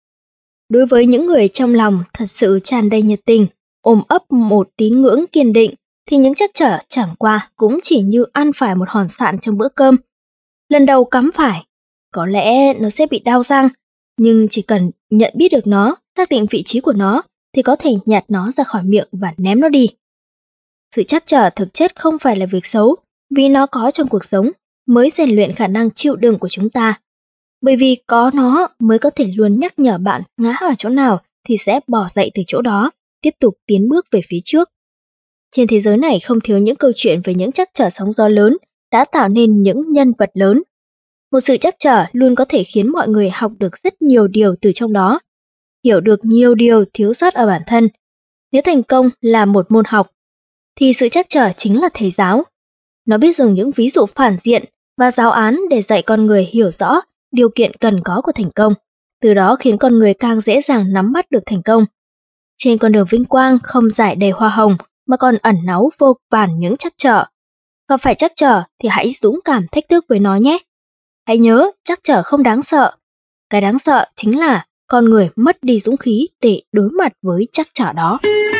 B: Đối với những người trong lòng thật sự tràn đầy nhiệt tình, ôm ấp một tín ngưỡng kiên định, thì những trắc trở chẳng qua cũng chỉ như ăn phải một hòn sạn trong bữa cơm. Lần đầu cắm phải, có lẽ nó sẽ bị đau răng, nhưng chỉ cần nhận biết được nó, xác định vị trí của nó, thì có thể nhặt nó ra khỏi miệng và ném nó đi. Sự trắc trở thực chất không phải là việc xấu, vì nó có trong cuộc sống mới rèn luyện khả năng chịu đựng của chúng ta. Bởi vì có nó mới có thể luôn nhắc nhở bạn ngã ở chỗ nào thì sẽ bỏ dậy từ chỗ đó, tiếp tục tiến bước về phía trước. Trên thế giới này không thiếu những câu chuyện về những trắc trở sóng gió lớn đã tạo nên những nhân vật lớn. Một sự trắc trở luôn có thể khiến mọi người học được rất nhiều điều từ trong đó, hiểu được nhiều điều thiếu sót ở bản thân. Nếu thành công là một môn học, thì sự trắc trở chính là thầy giáo. Nó biết dùng những ví dụ phản diện và giáo án để dạy con người hiểu rõ điều kiện cần có của thành công, từ đó khiến con người càng dễ dàng nắm bắt được thành công. Trên con đường vinh quang không rải đầy hoa hồng mà còn ẩn náu vô vàn những trắc trở. Và phải trắc trở thì hãy dũng cảm thách thức với nó nhé. Hãy nhớ, trắc trở không đáng sợ. Cái đáng sợ chính là con người mất đi dũng khí để đối mặt với trắc trở đó.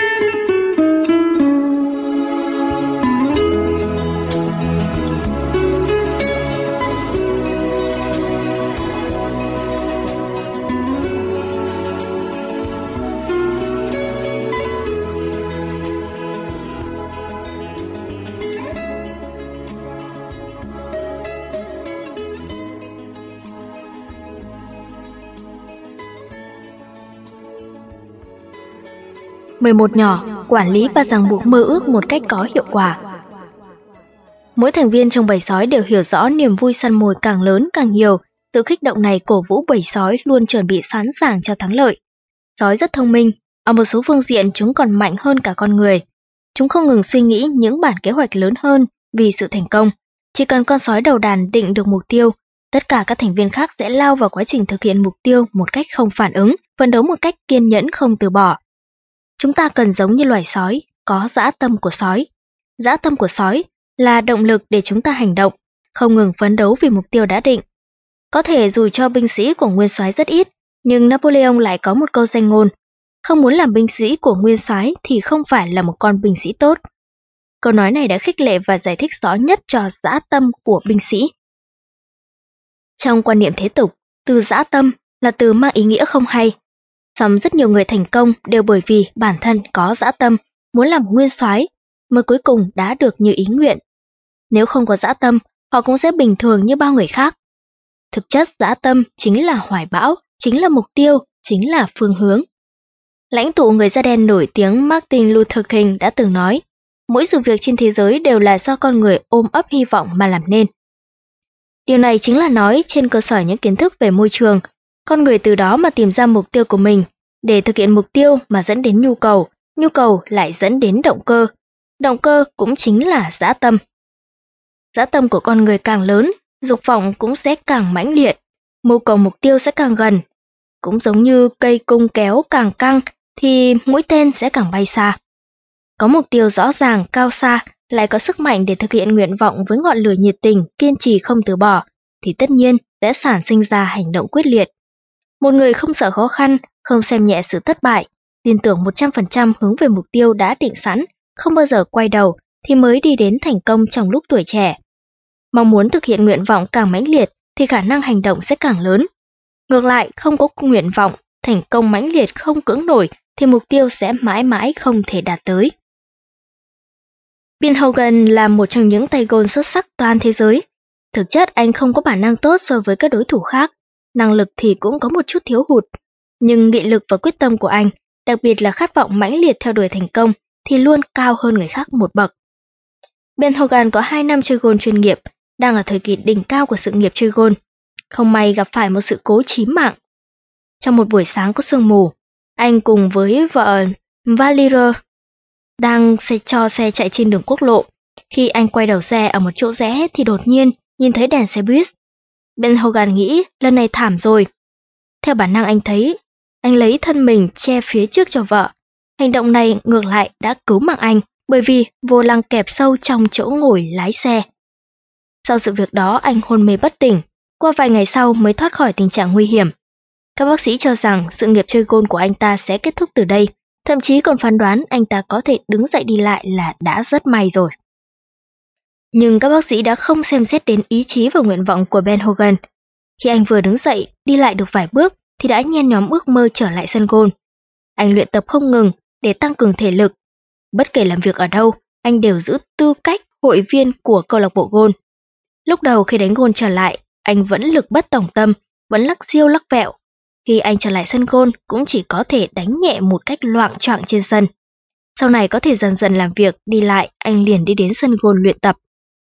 B: mười một nhỏ, quản lý và ràng buộc mơ ước một cách có hiệu quả. Mỗi thành viên trong bầy sói đều hiểu rõ niềm vui săn mồi càng lớn càng nhiều, sự kích động này cổ vũ bầy sói luôn chuẩn bị sẵn sàng cho thắng lợi. Sói rất thông minh, ở một số phương diện chúng còn mạnh hơn cả con người. Chúng không ngừng suy nghĩ những bản kế hoạch lớn hơn vì sự thành công. Chỉ cần con sói đầu đàn định được mục tiêu, tất cả các thành viên khác sẽ lao vào quá trình thực hiện mục tiêu một cách không phản ứng, phấn đấu một cách kiên nhẫn không từ bỏ. Chúng ta cần giống như loài sói, có dã tâm của sói. Dã tâm của sói là động lực để chúng ta hành động. không ngừng phấn đấu vì mục tiêu đã định. Có thể dù cho binh sĩ của nguyên soái rất ít, nhưng Napoleon lại có một câu danh ngôn: không muốn làm binh sĩ của nguyên soái thì không phải là một con binh sĩ tốt. Câu nói này đã khích lệ và giải thích rõ nhất cho dã tâm của binh sĩ. Trong quan niệm thế tục, từ dã tâm là từ mang ý nghĩa không hay. Song rất nhiều người thành công đều bởi vì bản thân có dã tâm, muốn làm nguyên soái, mới cuối cùng đã được như ý nguyện. Nếu không có dã tâm, họ cũng sẽ bình thường như bao người khác. Thực chất dã tâm chính là hoài bão, chính là mục tiêu, chính là phương hướng. Lãnh tụ người da đen nổi tiếng Martin Luther King đã từng nói, mỗi sự việc trên thế giới đều là do con người ôm ấp hy vọng mà làm nên. Điều này chính là nói trên cơ sở những kiến thức về môi trường, con người từ đó mà tìm ra mục tiêu của mình, để thực hiện mục tiêu mà dẫn đến nhu cầu, nhu cầu lại dẫn đến động cơ, động cơ cũng chính là dã tâm. Dã tâm của con người càng lớn, dục vọng cũng sẽ càng mãnh liệt, mưu cầu mục tiêu sẽ càng gần. Cũng giống như cây cung kéo càng căng thì mũi tên sẽ càng bay xa. Có mục tiêu rõ ràng, cao xa, lại có sức mạnh để thực hiện nguyện vọng với ngọn lửa nhiệt tình, kiên trì không từ bỏ, thì tất nhiên sẽ sản sinh ra hành động quyết liệt. Một người không sợ khó khăn, không xem nhẹ sự thất bại, tin tưởng một trăm phần trăm hướng về mục tiêu đã định sẵn, không bao giờ quay đầu, thì mới đi đến thành công trong lúc tuổi trẻ. Mong muốn thực hiện nguyện vọng càng mãnh liệt thì khả năng hành động sẽ càng lớn. Ngược lại, không có nguyện vọng, thành công mãnh liệt không cưỡng nổi thì mục tiêu sẽ mãi mãi không thể đạt tới. Bill Hogan là một trong những tay gôn xuất sắc toàn thế giới. Thực chất anh không có bản năng tốt so với các đối thủ khác, năng lực thì cũng có một chút thiếu hụt. Nhưng nghị lực và quyết tâm của anh, đặc biệt là khát vọng mãnh liệt theo đuổi thành công, thì luôn cao hơn người khác một bậc. Ben Hogan có hai năm chơi gôn chuyên nghiệp, đang ở thời kỳ đỉnh cao của sự nghiệp chơi gôn. Không may gặp phải một sự cố chí mạng. Trong một buổi sáng có sương mù, anh cùng với vợ Valerie đang xe cho xe chạy trên đường quốc lộ. Khi anh quay đầu xe ở một chỗ rẽ thì đột nhiên nhìn thấy đèn xe buýt. Ben Hogan nghĩ lần này thảm rồi. Theo bản năng anh thấy, anh lấy thân mình che phía trước cho vợ. Hành động này ngược lại đã cứu mạng anh, bởi vì vô lăng kẹp sâu trong chỗ ngồi lái xe. Sau sự việc đó anh hôn mê bất tỉnh, qua vài ngày sau mới thoát khỏi tình trạng nguy hiểm. Các bác sĩ cho rằng sự nghiệp chơi gôn của anh ta sẽ kết thúc từ đây, thậm chí còn phán đoán anh ta có thể đứng dậy đi lại là đã rất may rồi. Nhưng các bác sĩ đã không xem xét đến ý chí và nguyện vọng của Ben Hogan. Khi anh vừa đứng dậy, đi lại được vài bước thì đã nhen nhóm ước mơ trở lại sân gôn. Anh luyện tập không ngừng để tăng cường thể lực. Bất kể làm việc ở đâu, anh đều giữ tư cách hội viên của câu lạc bộ gôn. Lúc đầu khi đánh gôn trở lại, anh vẫn lực bất tòng tâm, vẫn lắc siêu lắc vẹo. Khi anh trở lại sân gôn cũng chỉ có thể đánh nhẹ một cách loạng choạng trên sân. Sau này có thể dần dần làm việc, đi lại, anh liền đi đến sân gôn luyện tập.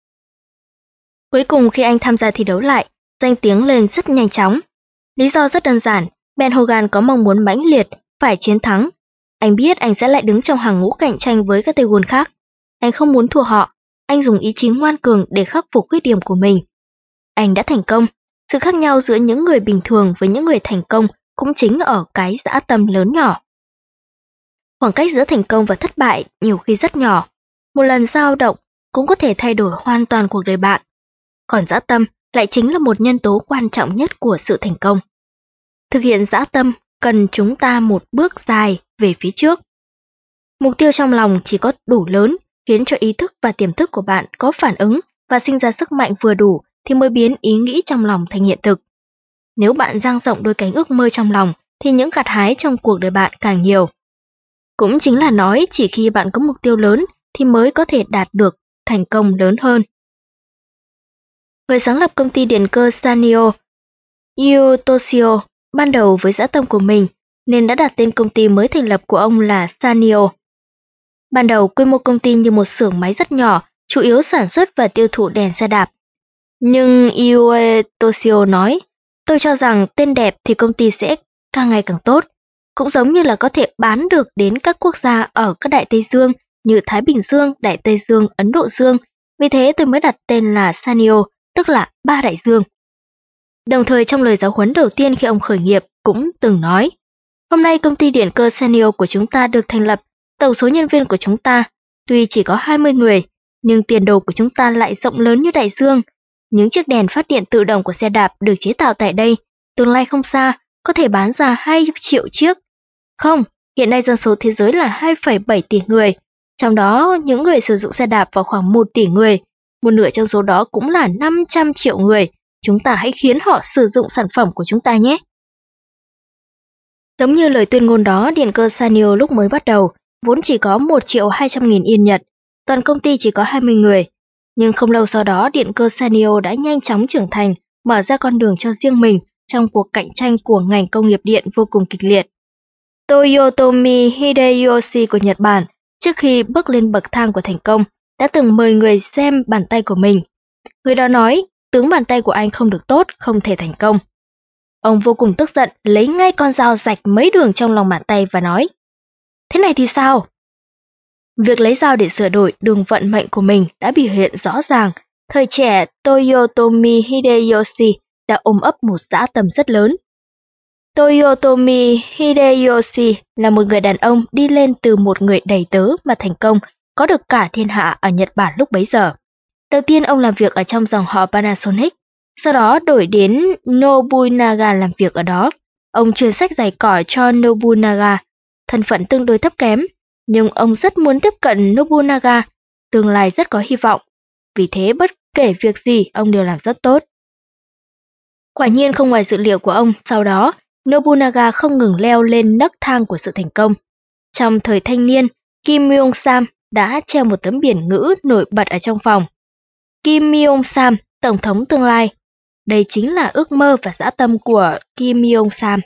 B: Cuối cùng khi anh tham gia thi đấu lại, danh tiếng lên rất nhanh chóng. Lý do rất đơn giản, Ben Hogan có mong muốn mãnh liệt, phải chiến thắng. Anh biết anh sẽ lại đứng trong hàng ngũ cạnh tranh với các tay gôn khác. Anh không muốn thua họ, anh dùng ý chí ngoan cường để khắc phục khuyết điểm của mình. Anh đã thành công. Sự khác nhau giữa những người bình thường với những người thành công cũng chính ở cái dã tâm lớn nhỏ. Khoảng cách giữa thành công và thất bại nhiều khi rất nhỏ. Một lần dao động cũng có thể thay đổi hoàn toàn cuộc đời bạn. Còn dã tâm lại chính là một nhân tố quan trọng nhất của sự thành công. Thực hiện dã tâm cần chúng ta một bước dài về phía trước. Mục tiêu trong lòng chỉ có đủ lớn khiến cho ý thức và tiềm thức của bạn có phản ứng và sinh ra sức mạnh vừa đủ thì mới biến ý nghĩ trong lòng thành hiện thực. Nếu bạn dang rộng đôi cánh ước mơ trong lòng thì những gặt hái trong cuộc đời bạn càng nhiều. Cũng chính là nói chỉ khi bạn có mục tiêu lớn thì mới có thể đạt được thành công lớn hơn. Người sáng lập công ty điện cơ Sanyo, Yu Toshio, ban đầu với dã tâm của mình nên đã đặt tên công ty mới thành lập của ông là Sanyo. Ban đầu quy mô công ty như một xưởng máy rất nhỏ, chủ yếu sản xuất và tiêu thụ đèn xe đạp. Nhưng Yu Toshio nói, tôi cho rằng tên đẹp thì công ty sẽ càng ngày càng tốt, cũng giống như là có thể bán được đến các quốc gia ở các Đại Tây Dương như Thái Bình Dương, Đại Tây Dương, Ấn Độ Dương, vì thế tôi mới đặt tên là Sanyo, tức là ba đại dương. Đồng thời trong lời giáo huấn đầu tiên khi ông khởi nghiệp cũng từng nói, hôm nay công ty điện cơ Sanyo của chúng ta được thành lập, tổng số nhân viên của chúng ta tuy chỉ có hai mươi người, nhưng tiền đồ của chúng ta lại rộng lớn như đại dương. Những chiếc đèn phát điện tự động của xe đạp được chế tạo tại đây, tương lai không xa, có thể bán ra hai triệu chiếc. Không, hiện nay dân số thế giới là hai phẩy bảy tỷ người, trong đó những người sử dụng xe đạp vào khoảng một tỷ người, một nửa trong số đó cũng là năm trăm triệu người. Chúng ta hãy khiến họ sử dụng sản phẩm của chúng ta nhé. Giống như lời tuyên ngôn đó, điện cơ Sanyo lúc mới bắt đầu, vốn chỉ có một triệu hai trăm nghìn yên Nhật, toàn công ty chỉ có hai mươi người. Nhưng không lâu sau đó, điện cơ Sanyo đã nhanh chóng trưởng thành, mở ra con đường cho riêng mình trong cuộc cạnh tranh của ngành công nghiệp điện vô cùng kịch liệt. Toyotomi Hideyoshi của Nhật Bản, trước khi bước lên bậc thang của thành công, đã từng mời người xem bàn tay của mình. Người đó nói, tướng bàn tay của anh không được tốt, không thể thành công. Ông vô cùng tức giận, lấy ngay con dao rạch mấy đường trong lòng bàn tay và nói, thế này thì sao? Việc lấy dao để sửa đổi đường vận mệnh của mình đã biểu hiện rõ ràng. Thời trẻ, Toyotomi Hideyoshi đã ôm ấp một dã tâm rất lớn. Toyotomi Hideyoshi là một người đàn ông đi lên từ một người đầy tớ mà thành công, có được cả thiên hạ ở Nhật Bản lúc bấy giờ. Đầu tiên ông làm việc ở trong dòng họ Panasonic, sau đó đổi đến Nobunaga làm việc ở đó. Ông truyền sách giày cỏ cho Nobunaga, thân phận tương đối thấp kém, nhưng ông rất muốn tiếp cận Nobunaga, tương lai rất có hy vọng. Vì thế bất kể việc gì ông đều làm rất tốt. Quả nhiên không ngoài dự liệu của ông, sau đó Nobunaga không ngừng leo lên nấc thang của sự thành công. Trong thời thanh niên, Kim Myung-sam đã treo một tấm biển ngữ nổi bật ở trong phòng. Kim Myung-sam, Tổng thống tương lai. Đây chính là ước mơ và dã tâm của Kim Myung-sam.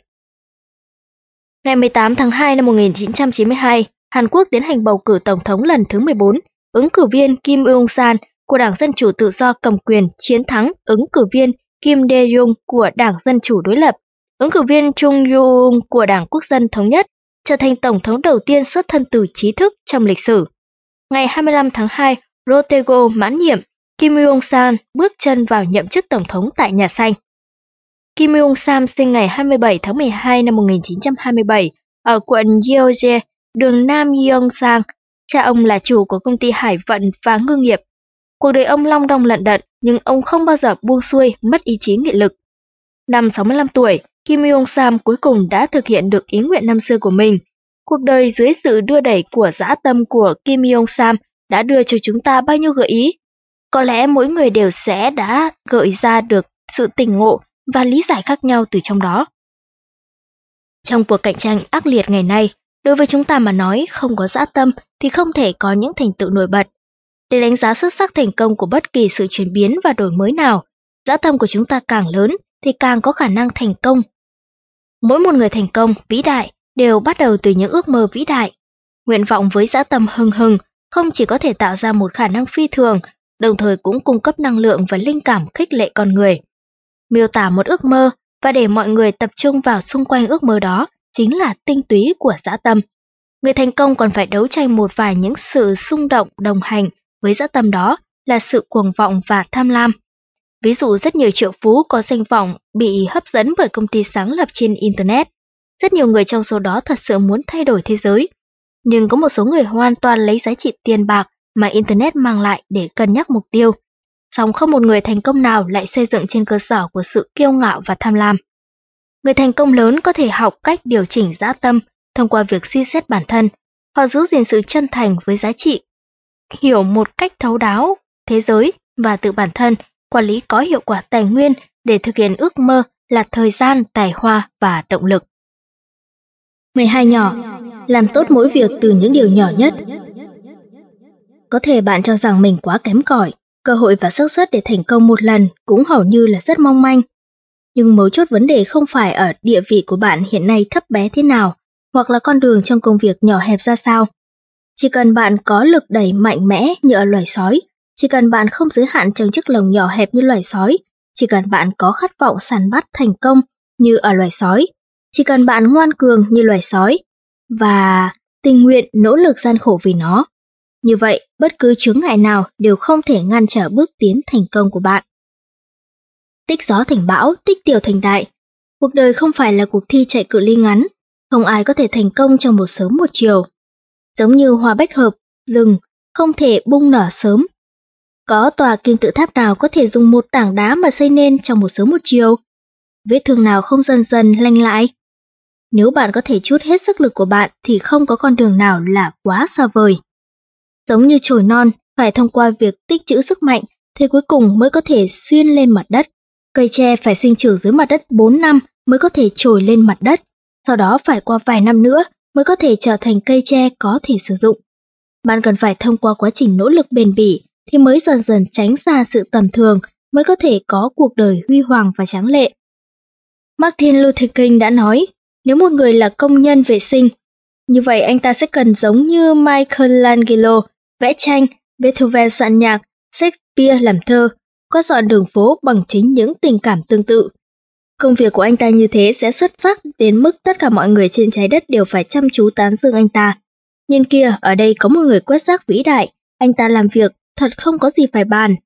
B: Ngày mười tám tháng hai năm một nghìn chín trăm chín mươi hai, Hàn Quốc tiến hành bầu cử tổng thống lần thứ mười bốn. Ứng cử viên Kim Eung-san của Đảng Dân Chủ Tự do cầm quyền chiến thắng ứng cử viên Kim Dae-jung của Đảng Dân Chủ đối lập. Ứng cử viên Chung Yoo-ung của Đảng Quốc dân Thống nhất trở thành tổng thống đầu tiên xuất thân từ trí thức trong lịch sử. Ngày hai mươi lăm tháng hai, Rotego mãn nhiệm, Kim Eung-san bước chân vào nhậm chức tổng thống tại Nhà Xanh. Kim Eung-sam sinh ngày hai mươi bảy tháng mười hai năm một nghìn chín trăm hai mươi bảy ở quận Yeoje, đường Nam Yeongsang. Cha ông là chủ của công ty hải vận và ngư nghiệp. Cuộc đời ông long đong lận đận, nhưng ông không bao giờ buông xuôi, mất ý chí nghị lực. Năm sáu mươi lăm tuổi, Kim Eung-sam cuối cùng đã thực hiện được ý nguyện năm xưa của mình. Cuộc đời dưới sự đưa đẩy của dã tâm của Kim Eung-sam đã đưa cho chúng ta bao nhiêu gợi ý. Có lẽ mỗi người đều sẽ đã gợi ra được sự tỉnh ngộ và lý giải khác nhau từ trong đó. Trong cuộc cạnh tranh ác liệt ngày nay, đối với chúng ta mà nói không có dã tâm thì không thể có những thành tựu nổi bật. Để đánh giá xuất sắc thành công của bất kỳ sự chuyển biến và đổi mới nào, dã tâm của chúng ta càng lớn thì càng có khả năng thành công. Mỗi một người thành công, vĩ đại đều bắt đầu từ những ước mơ vĩ đại. Nguyện vọng với dã tâm hừng hừng không chỉ có thể tạo ra một khả năng phi thường, đồng thời cũng cung cấp năng lượng và linh cảm khích lệ con người. Miêu tả một ước mơ và để mọi người tập trung vào xung quanh ước mơ đó chính là tinh túy của dã tâm. Người thành công còn phải đấu tranh một vài những sự xung động đồng hành với dã tâm đó là sự cuồng vọng và tham lam. Ví dụ rất nhiều triệu phú có danh vọng bị hấp dẫn bởi công ty sáng lập trên Internet. Rất nhiều người trong số đó thật sự muốn thay đổi thế giới. Nhưng có một số người hoàn toàn lấy giá trị tiền bạc mà Internet mang lại để cân nhắc mục tiêu. Song không một người thành công nào lại xây dựng trên cơ sở của sự kiêu ngạo và tham lam. Người thành công lớn có thể học cách điều chỉnh dã tâm thông qua việc suy xét bản thân. Họ giữ gìn sự chân thành với giá trị, hiểu một cách thấu đáo thế giới và tự bản thân, quản lý có hiệu quả tài nguyên để thực hiện ước mơ là thời gian, tài hoa và động lực. mười hai nhỏ, làm tốt mỗi việc từ những điều nhỏ nhất. Có thể bạn cho rằng mình quá kém cỏi, cơ hội và xác suất để thành công một lần cũng hầu như là rất mong manh. Nhưng mấu chốt vấn đề không phải ở địa vị của bạn hiện nay thấp bé thế nào, hoặc là con đường trong công việc nhỏ hẹp ra sao. Chỉ cần bạn có lực đẩy mạnh mẽ như ở loài sói, chỉ cần bạn không giới hạn trong chiếc lồng nhỏ hẹp như loài sói, chỉ cần bạn có khát vọng săn bắt thành công như ở loài sói, chỉ cần bạn ngoan cường như loài sói, và tình nguyện nỗ lực gian khổ vì nó. Như vậy, bất cứ chướng ngại nào đều không thể ngăn trở bước tiến thành công của bạn. Tích gió thành bão, tích tiểu thành đại. Cuộc đời không phải là cuộc thi chạy cự ly ngắn, không ai có thể thành công trong một sớm một chiều. Giống như hoa bách hợp, rừng, không thể bung nở sớm. Có tòa kim tự tháp nào có thể dùng một tảng đá mà xây nên trong một sớm một chiều? Vết thương nào không dần dần lành lại? Nếu bạn có thể trút hết sức lực của bạn thì không có con đường nào là quá xa vời. Giống như chồi non, phải thông qua việc tích trữ sức mạnh thì cuối cùng mới có thể xuyên lên mặt đất. Cây tre phải sinh trưởng dưới mặt đất bốn năm mới có thể trồi lên mặt đất, sau đó phải qua vài năm nữa mới có thể trở thành cây tre có thể sử dụng. Bạn cần phải thông qua quá trình nỗ lực bền bỉ thì mới dần dần tránh xa sự tầm thường, mới có thể có cuộc đời huy hoàng và tráng lệ. Martin Luther King đã nói, nếu một người là công nhân vệ sinh, như vậy anh ta sẽ cần giống như Michelangelo vẽ tranh, Beethoven soạn nhạc, Shakespeare làm thơ, quét dọn đường phố bằng chính những tình cảm tương tự. Công việc của anh ta như thế sẽ xuất sắc đến mức tất cả mọi người trên trái đất đều phải chăm chú tán dương anh ta. Nhìn kia, ở đây có một người quét rác vĩ đại, anh ta làm việc thật không có gì phải bàn.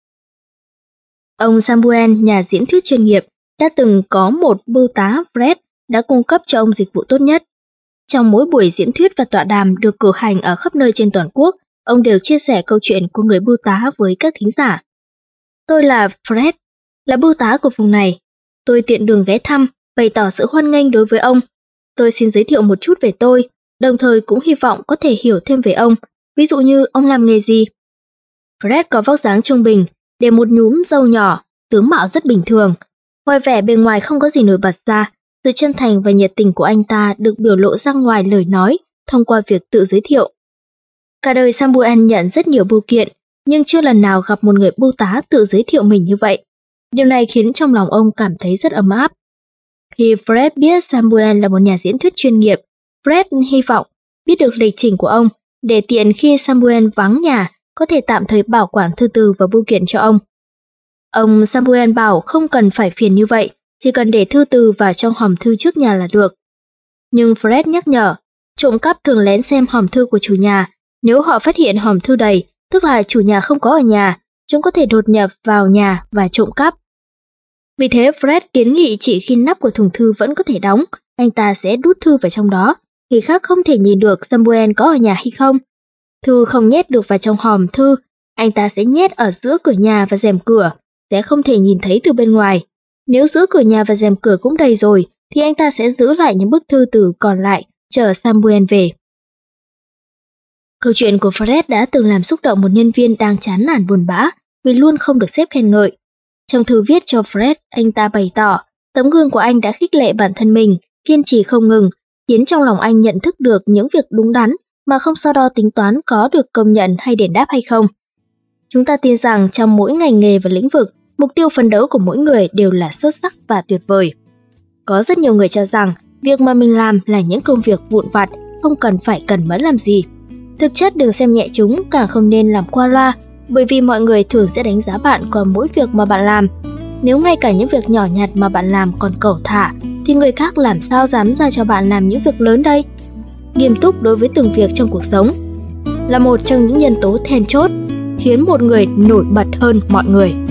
B: Ông Samuel, nhà diễn thuyết chuyên nghiệp, đã từng có một bưu tá Fred đã cung cấp cho ông dịch vụ tốt nhất. Trong mỗi buổi diễn thuyết và tọa đàm được cử hành ở khắp nơi trên toàn quốc, ông đều chia sẻ câu chuyện của người bưu tá với các thính giả. Tôi là Fred, là bưu tá của vùng này. Tôi tiện đường ghé thăm, bày tỏ sự hoan nghênh đối với ông. Tôi xin giới thiệu một chút về tôi, đồng thời cũng hy vọng có thể hiểu thêm về ông, ví dụ như ông làm nghề gì. Fred có vóc dáng trung bình, để một nhúm râu nhỏ, tướng mạo rất bình thường. Ngoài vẻ bề ngoài không có gì nổi bật ra, sự chân thành và nhiệt tình của anh ta được biểu lộ ra ngoài lời nói thông qua việc tự giới thiệu. Cả đời Samuel nhận rất nhiều bưu kiện, nhưng chưa lần nào gặp một người bưu tá tự giới thiệu mình như vậy. Điều này khiến trong lòng ông cảm thấy rất ấm áp. Khi Fred biết Samuel là một nhà diễn thuyết chuyên nghiệp, Fred hy vọng biết được lịch trình của ông, để tiện khi Samuel vắng nhà có thể tạm thời bảo quản thư từ và bưu kiện cho ông. Ông Samuel bảo không cần phải phiền như vậy, chỉ cần để thư từ vào trong hòm thư trước nhà là được. Nhưng Fred nhắc nhở, trộm cắp thường lén xem hòm thư của chủ nhà, nếu họ phát hiện hòm thư đầy, tức là chủ nhà không có ở nhà, chúng có thể đột nhập vào nhà và trộm cắp. Vì thế Fred kiến nghị chỉ khi nắp của thùng thư vẫn có thể đóng, anh ta sẽ đút thư vào trong đó, người khác không thể nhìn được Samuel có ở nhà hay không. Thư không nhét được vào trong hòm thư, anh ta sẽ nhét ở giữa cửa nhà và rèm cửa, sẽ không thể nhìn thấy từ bên ngoài. Nếu giữa cửa nhà và rèm cửa cũng đầy rồi, thì anh ta sẽ giữ lại những bức thư từ còn lại, chờ Samuel về. Câu chuyện của Fred đã từng làm xúc động một nhân viên đang chán nản buồn bã vì luôn không được sếp khen ngợi. Trong thư viết cho Fred, anh ta bày tỏ, tấm gương của anh đã khích lệ bản thân mình, kiên trì không ngừng, khiến trong lòng anh nhận thức được những việc đúng đắn mà không so đo tính toán có được công nhận hay đền đáp hay không. Chúng ta tin rằng trong mỗi ngành nghề và lĩnh vực, mục tiêu phấn đấu của mỗi người đều là xuất sắc và tuyệt vời. Có rất nhiều người cho rằng việc mà mình làm là những công việc vụn vặt, không cần phải cần mẫn làm gì. Thực chất đừng xem nhẹ chúng, càng không nên làm qua loa, bởi vì mọi người thường sẽ đánh giá bạn qua mỗi việc mà bạn làm. Nếu ngay cả những việc nhỏ nhặt mà bạn làm còn cẩu thả, thì người khác làm sao dám ra cho bạn làm những việc lớn đây? Nghiêm túc đối với từng việc trong cuộc sống là một trong những nhân tố then chốt khiến một người nổi bật hơn mọi người.